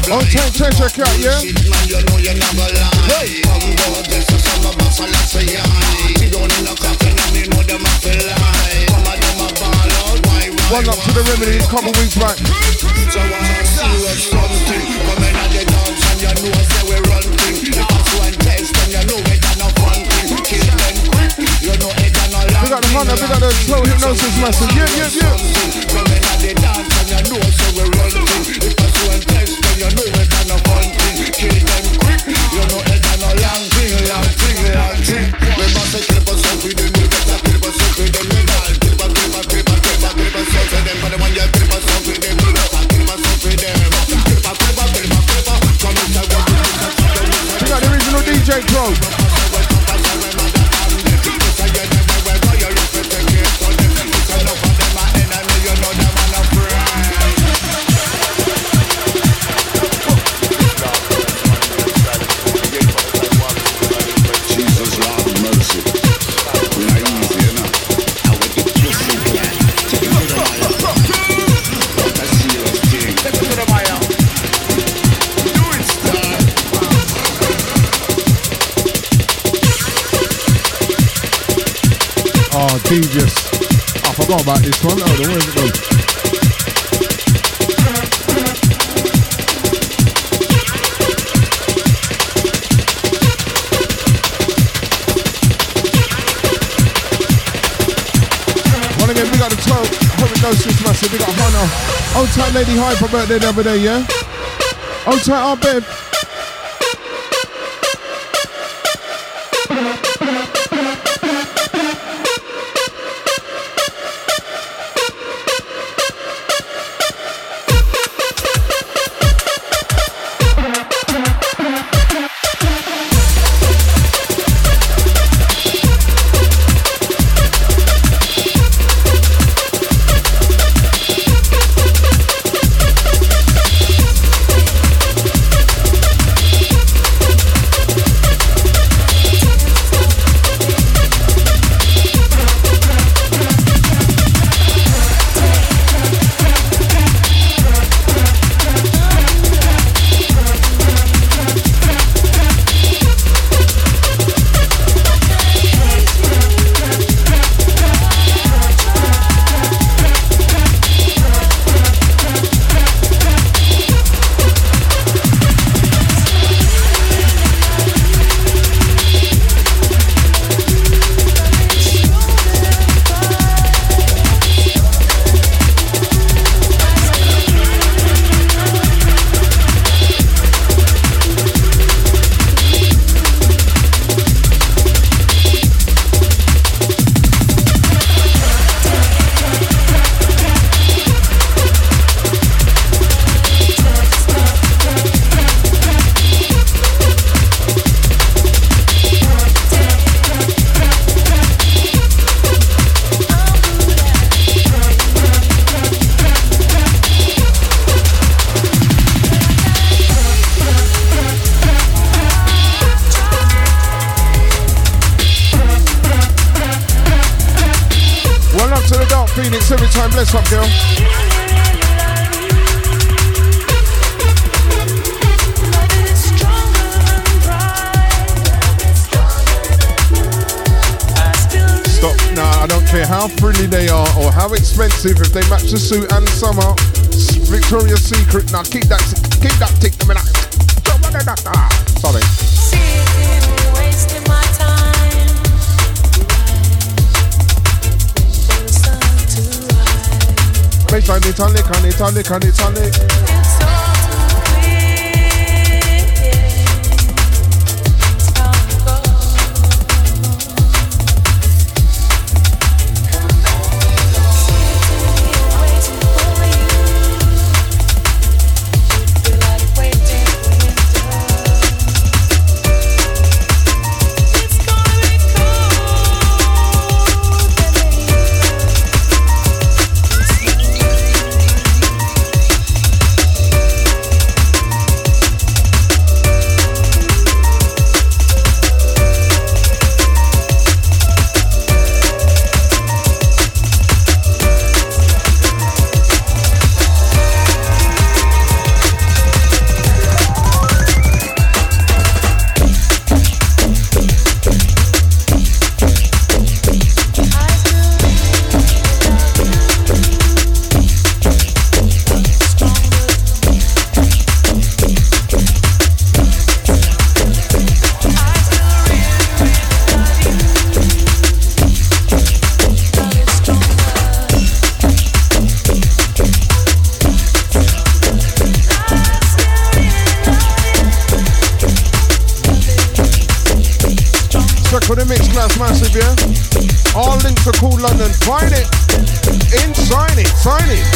Oh, check out, yeah? Hey! One up to the remedy a couple weeks back. So I see something coming at the dance and you know say we run thing. Because one taste and you know it and a fun thing. Kill them quick, you know it and a long. We got the hunter, we got the slow hypnosis massive. Yeah. Coming at the dance and you know say we run thing. Because one taste and you know it and a fun thing. Kill them quick, you know it and a long thing. We must say clip us up with them, we better clip us up with them. We got the original DJ Pro. Devious. I forgot about this one. Hold on, where's it gone? One again, we got the 12. Hope it goes this massive. We got Hannah. Old tight Lady Hyper birthday the other day, yeah? Old tight our bed. Phoenix every time, bless up, girl. Stop, nah, I don't care how frilly they are or how expensive, if they match the suit and somehow Victoria's Secret, nah, keep that tick, I mean, sorry. Tonic. record in Mixcloud's massive, yeah? All links are Cool London. Find it. Sign it. Sign it.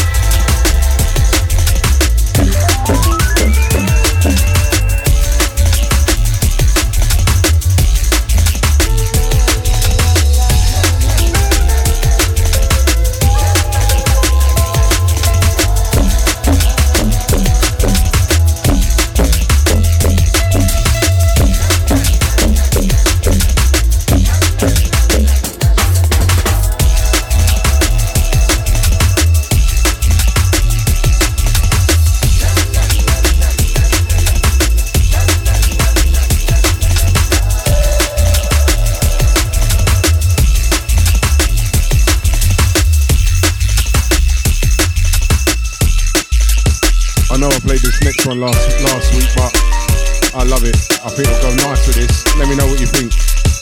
Next one last week, but I love it. I think it'll go nice with this. Let me know what you think.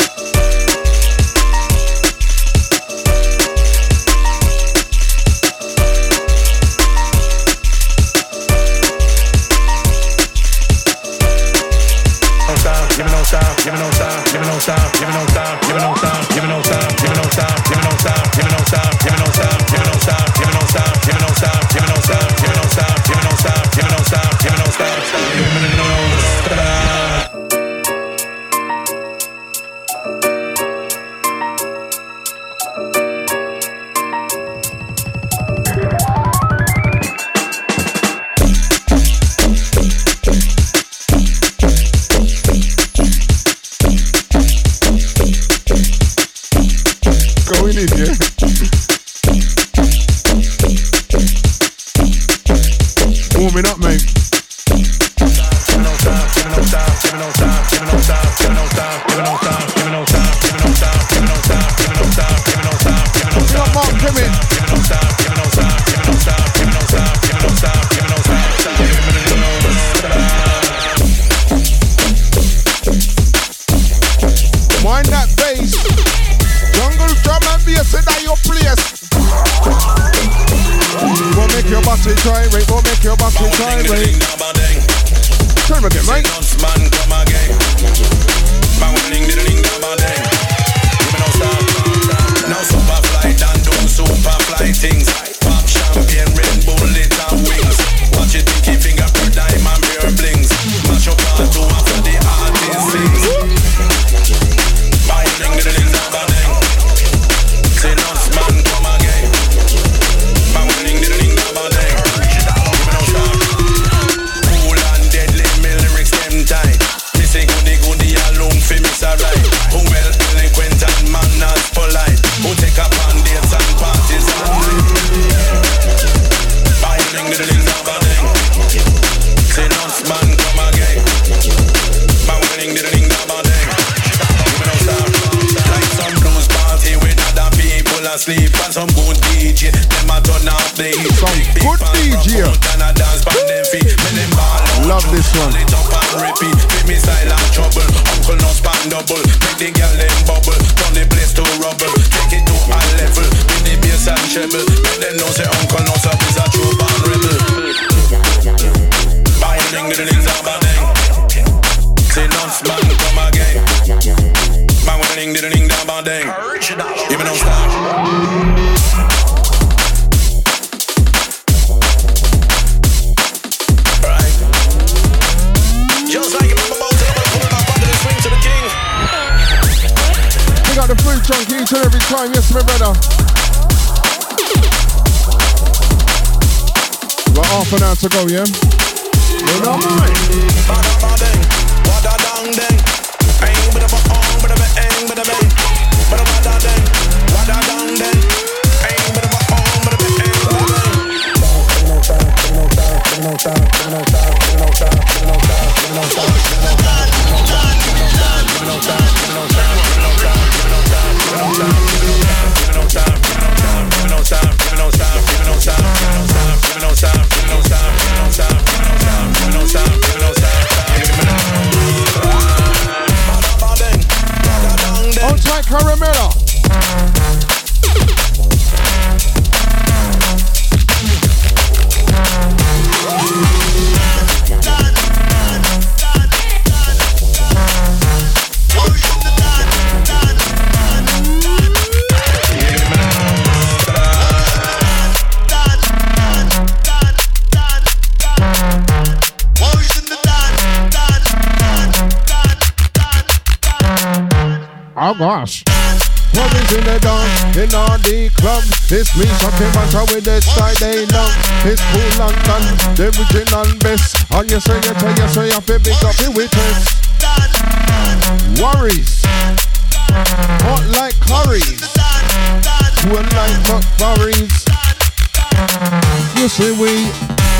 Warming up, mate. Mind that bass. Jungle drum and bass in your place. Won't make your body gyrate, won't make your body gyrate. Turn again, right? Now super fly done doing super fly things. Pop champagne, Red Bull, lit and wings. Watch it, pinky finger, per diamond, pure blings. Mash up all two after the artist sings. Bang, ding, ding, ding, ding, ding. Say nuts, man, come again. Bang, ding, ding, ding, ding, ding. Cool and deadly, me lyrics them tight. Me say goody goody alone for me right. Who well eloquent and manners polite. Who take up on dates and parties all night. Bang, ding, ding, ding, ding, ding. Say nuts, man, come again. Bang, ding, ding, ding, ding, ding. Like some blues party with other people asleep. And some good DJ, them a turn off the heat. Some good DJ. Love this one. Repeat, give me silent trouble. Uncle no span double. Make the girl them bubble. Turn the place to rubble. Take it to a level. With the bass and treble. Make them know say Uncle no sub is a true born rebel. Bang ding ding ding ding. Say nuts man come again. Bang ding ding ding ding. Even no stop. Got the food chunk each and every time, yes my brother. Got half an hour to go, yeah? You know on tight Caramella. Oh gosh. Worries in the dance, in all the club. It's me, Shocking Matter with that style they love. It's cool London, the original best. And you say, you feel big up the witness. Worries, hot like curries, cool like McBurries. You see we.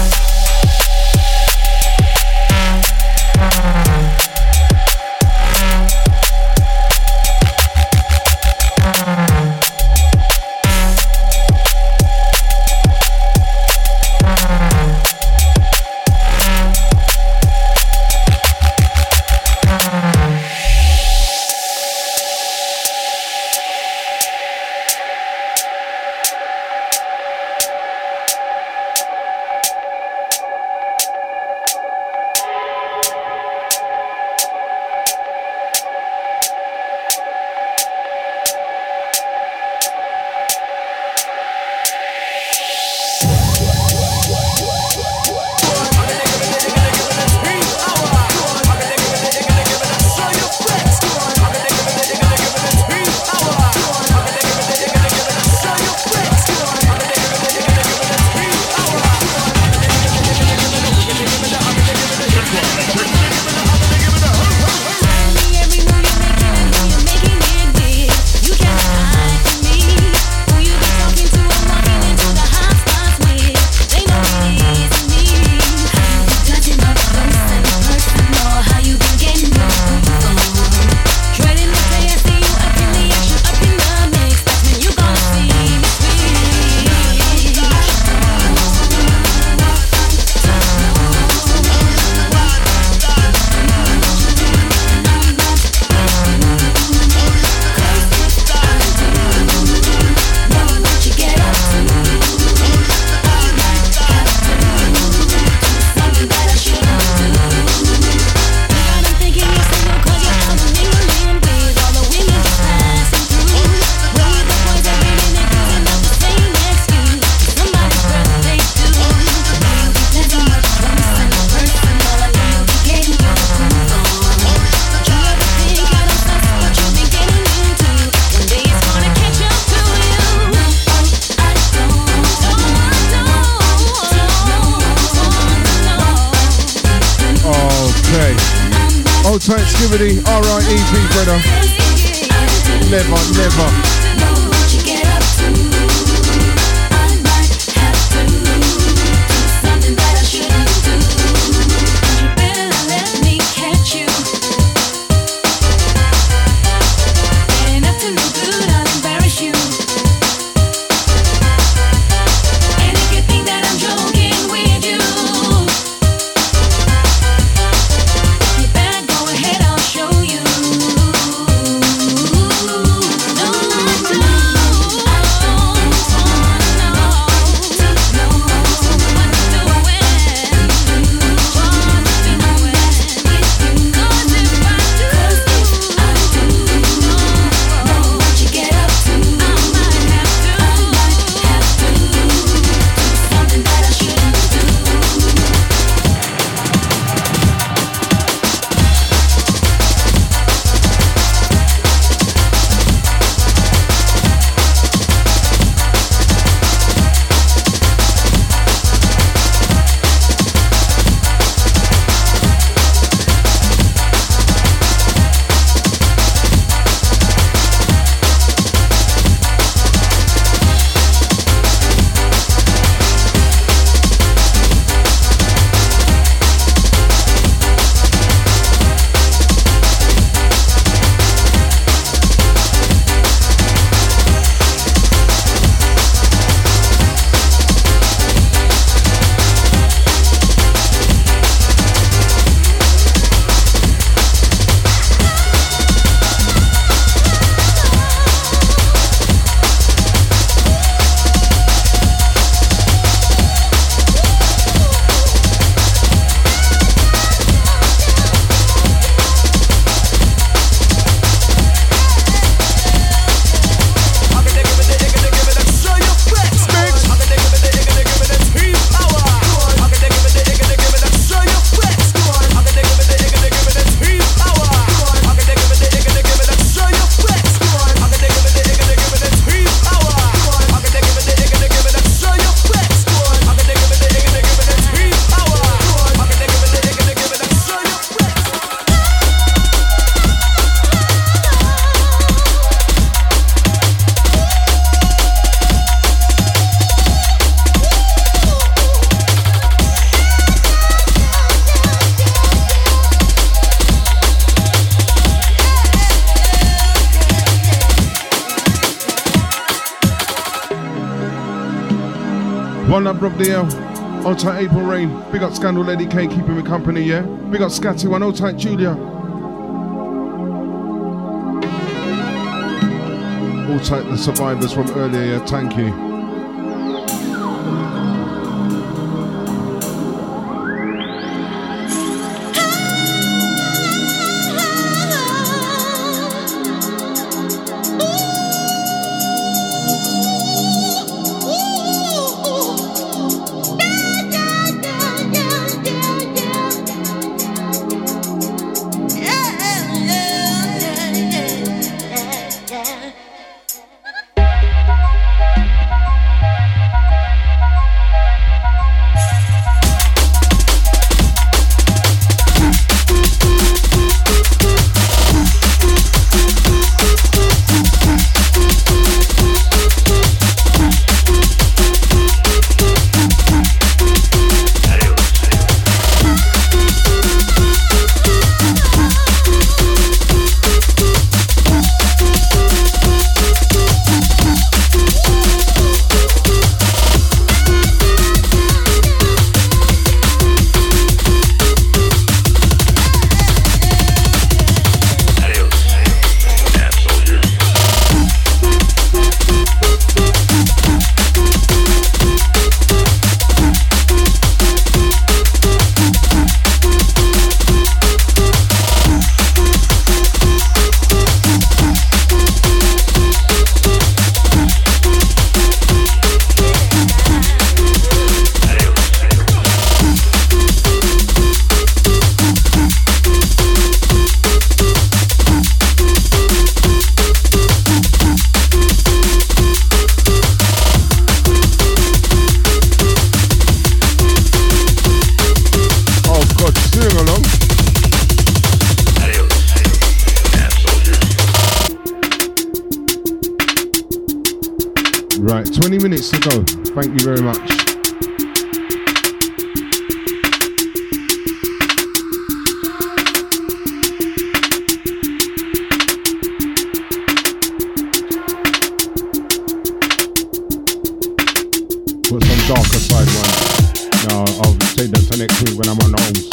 Thanksgiving, R.I.E.P. brother. Never. No On that Rob DL. Old tight April Rain. Big up Scandal Lady K keeping me company, yeah? Big up Scatty One. Old tight Julia. All tight the survivors from earlier, yeah? Thank you. Right, 20 minutes to go. Thank you very much. Put some darker side one. No, I'll take that to next week when I'm on the homes.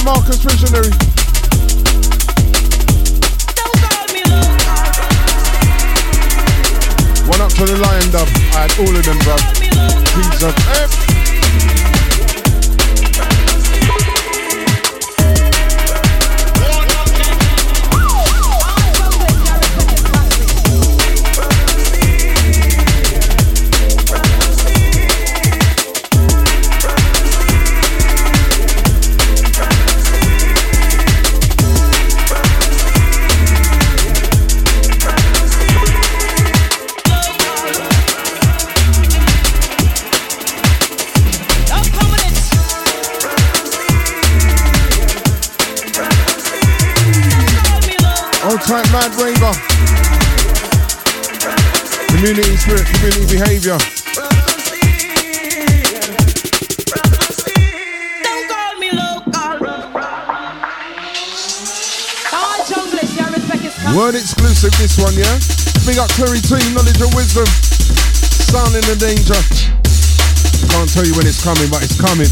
up Marcus Visionary. One up to the Lion Dub. I had all of them, bro. Pizza F. Type mad raver. Community spirit, community behavior. Don't call me local. Word exclusive this one, yeah? Big up Terry T, knowledge and wisdom. Sound in the danger. Can't tell you when it's coming, but it's coming.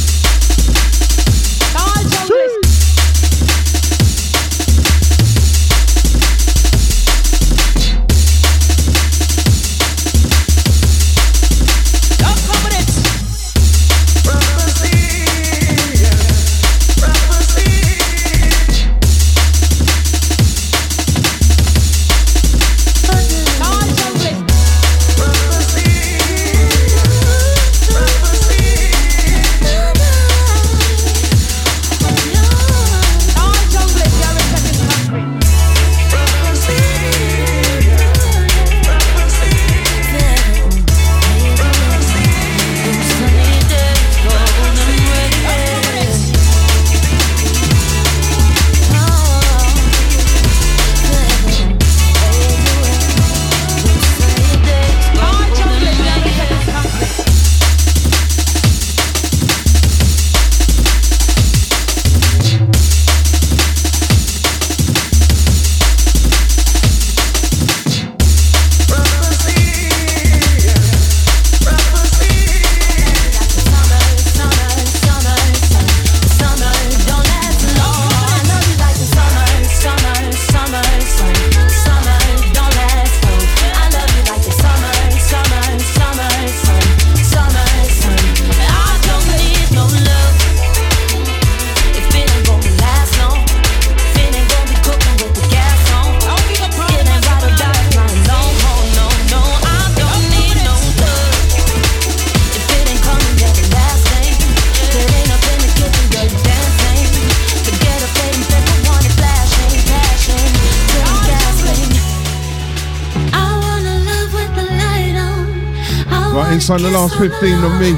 On the last 15 of me.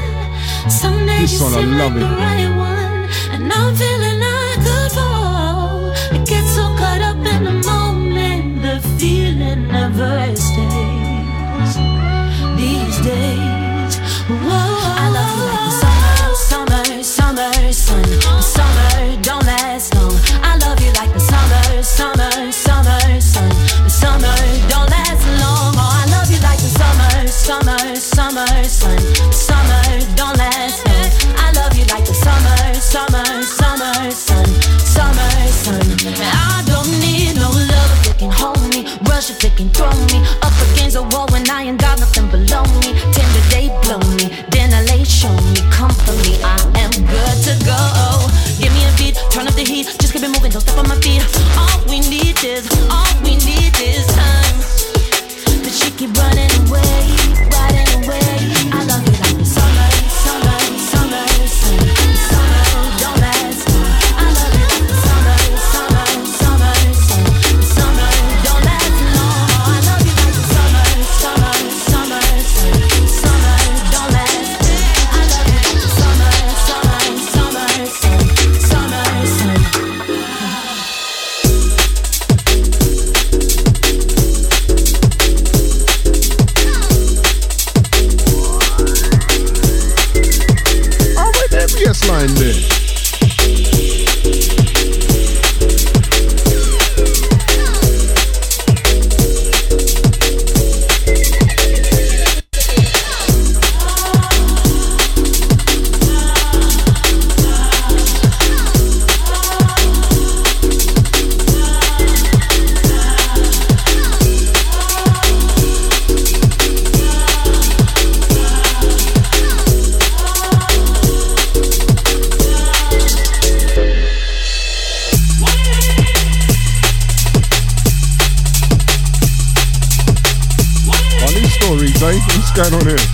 This one, I love it. And I'm feeling I could fall. I get so caught up in the moment. The feeling never stays. These days, whoa. I love you like the summer, summer, sun. The summer don't last long. I love you like the summer, summer, summer, sun. The summer don't last long. Oh, I love you like the summer, summer, summer, sun. Summer don't last long. I love you like the summer, summer, summer, sun. Summer, sun. I don't need no love if it can hold me. Rush if it can throw me up against the wall when I ain't got nothing below me. Tender they blow me, then I lay show me, comfort me. I am good to go. Give me a beat, turn up the heat, just keep it moving, don't step on my feet. All we need is time. But she keep running away, riding away. I love you like the summer, summer, summer, sun. The summer don't last long. I love you like the summer, summer, summer, sun. The summer don't last long. I love you like the summer, summer, summer, sun. going on here?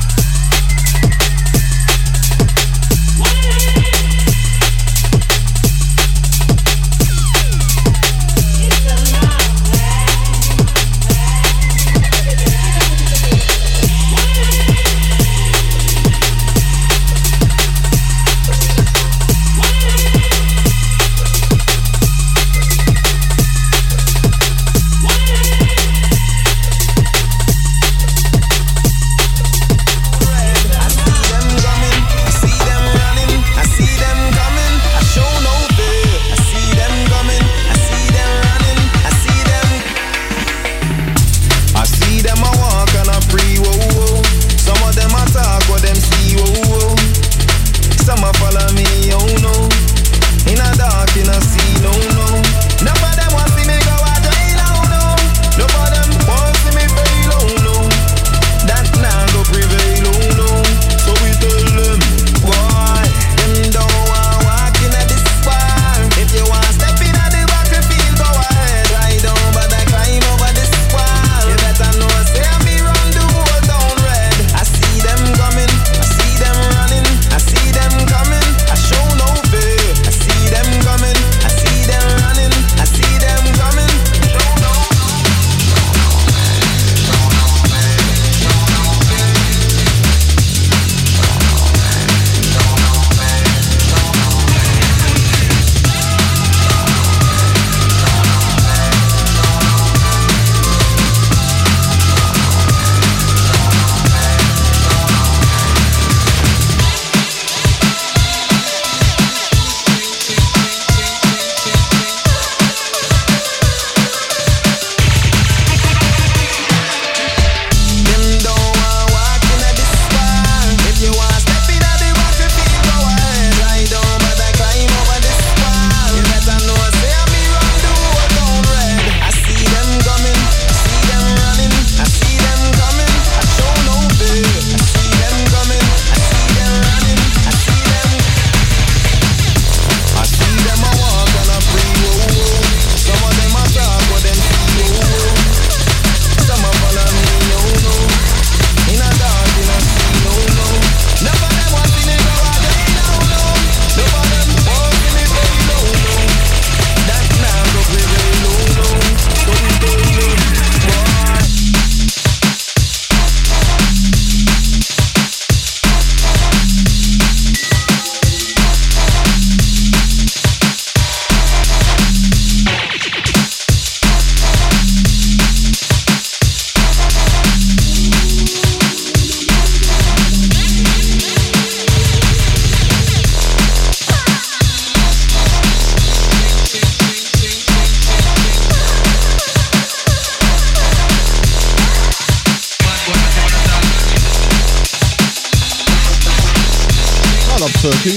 Turkey.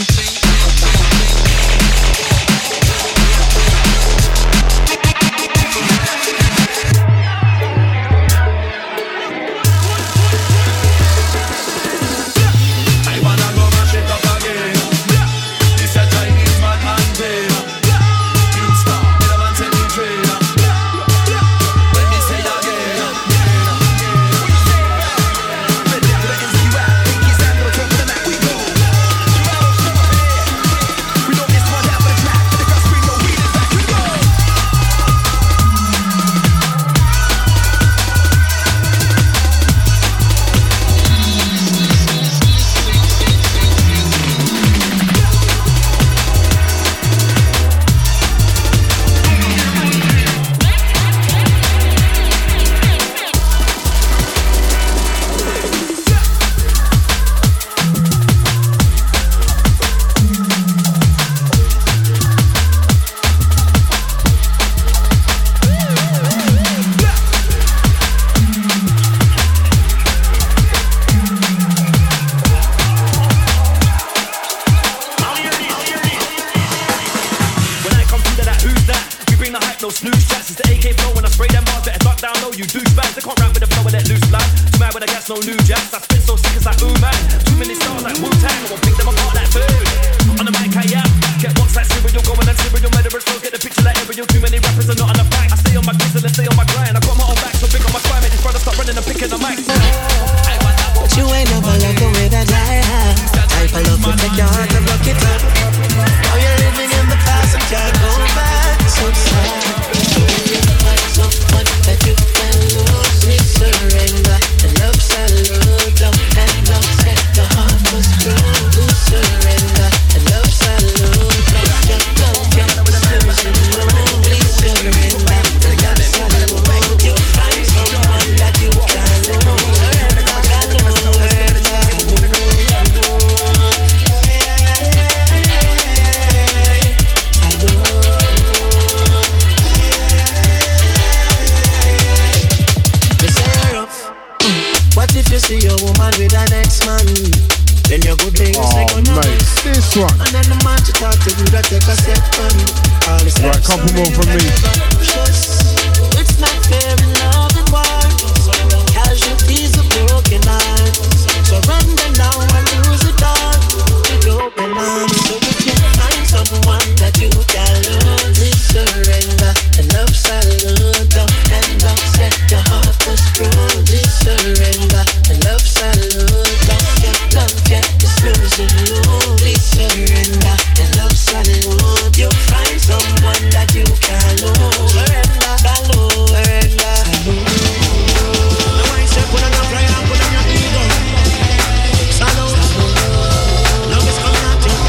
Next one. And then the man to talk to you that take a step from you. All the Right, couple more from me. It's not fair in love and war. Casualties of broken hearts. Surrender now and lose it all. With open arms. So if you find someone that you can love, please surrender and love salute. Don't set your heart to screw. Please surrender and love salute. Don't get this losing you. Please surrender and love salute. You'll find someone that you can love. Surrender, salute, surrender, salute. No one said put on your pride and put on your ego. Salute, love is coming at you.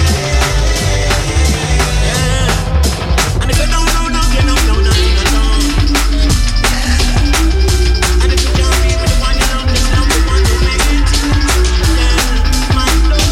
Yeah. And if you don't know, you don't know nothing at all. And if you can't be with the one you love, this love the one to make it. Yeah, my love.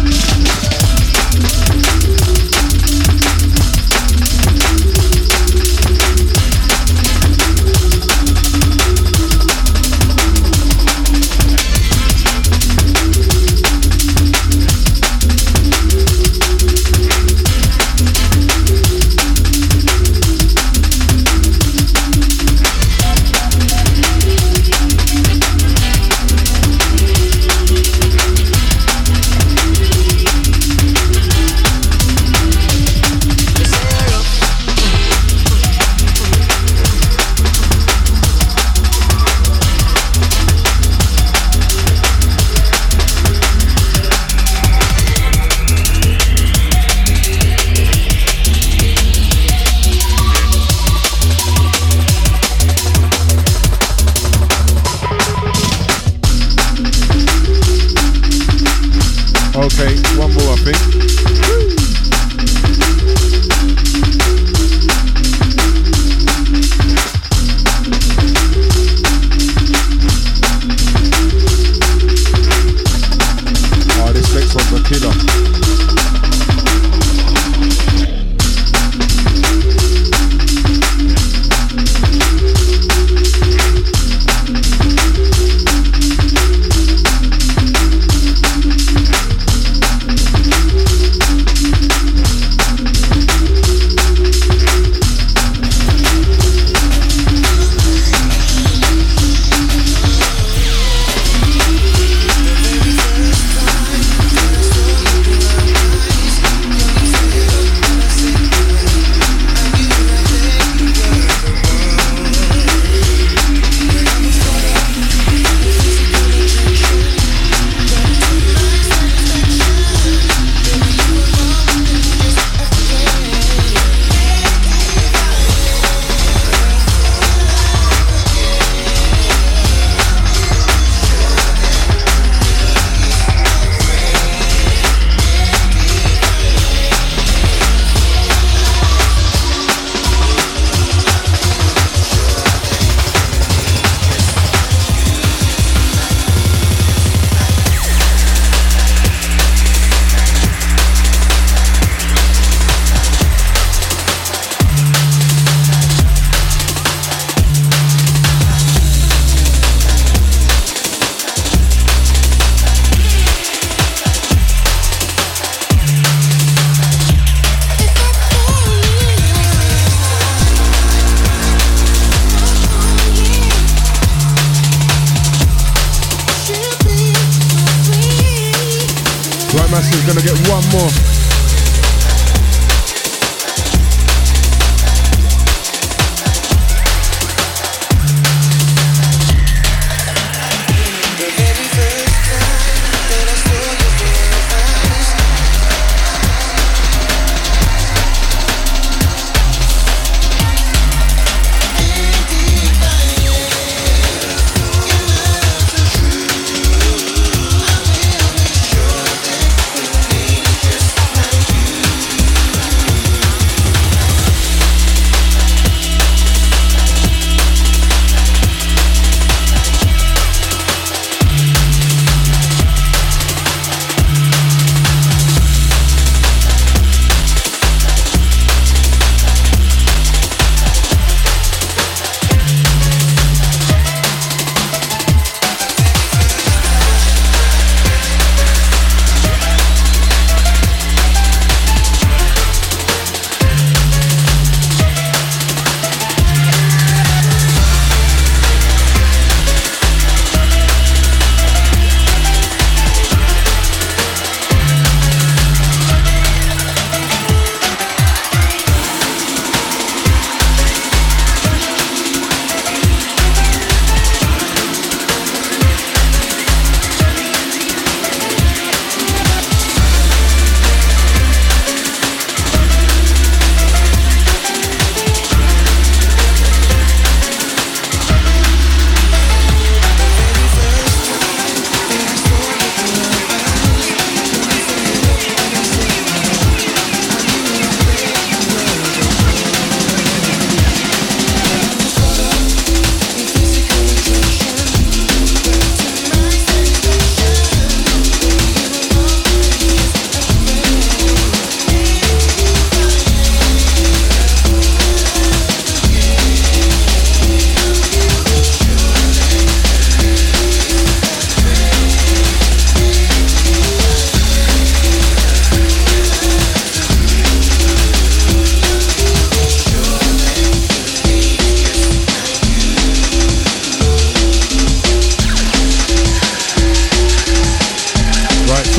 Okay, one more, I think. Oh, this next one's a killer. Right, Massive's gonna get one more.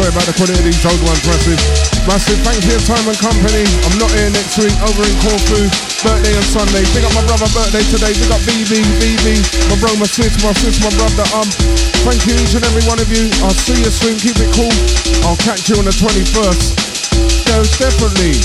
Sorry about the quality of these old ones, massive. Massive, thanks for your time and company. I'm not here next week, over in Corfu. Birthday on Sunday. Big up my brother, birthday today. Big up BB, my bro, my sis, my brother. Thank you each and every one of you. I'll see you soon. Keep it cool. I'll catch you on the 21st. Most definitely.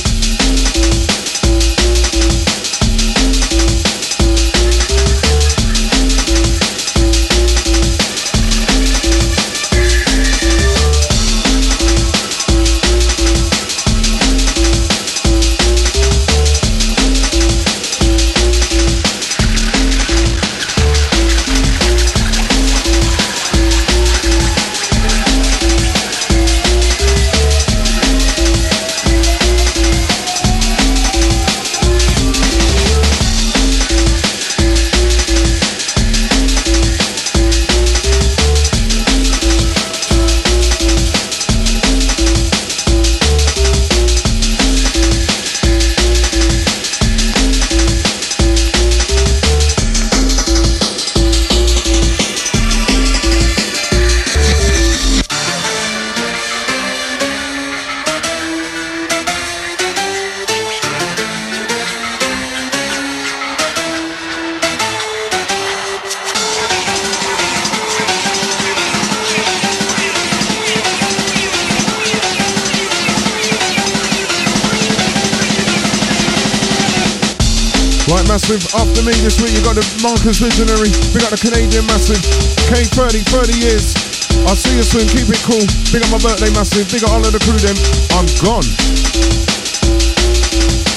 Massive, after me this week you got the Marcus Visionary, we got the Canadian Massive, K30, 30 years. I'll see you soon, keep it cool. Big up my birthday Massive, big up all of the crew them. I'm gone.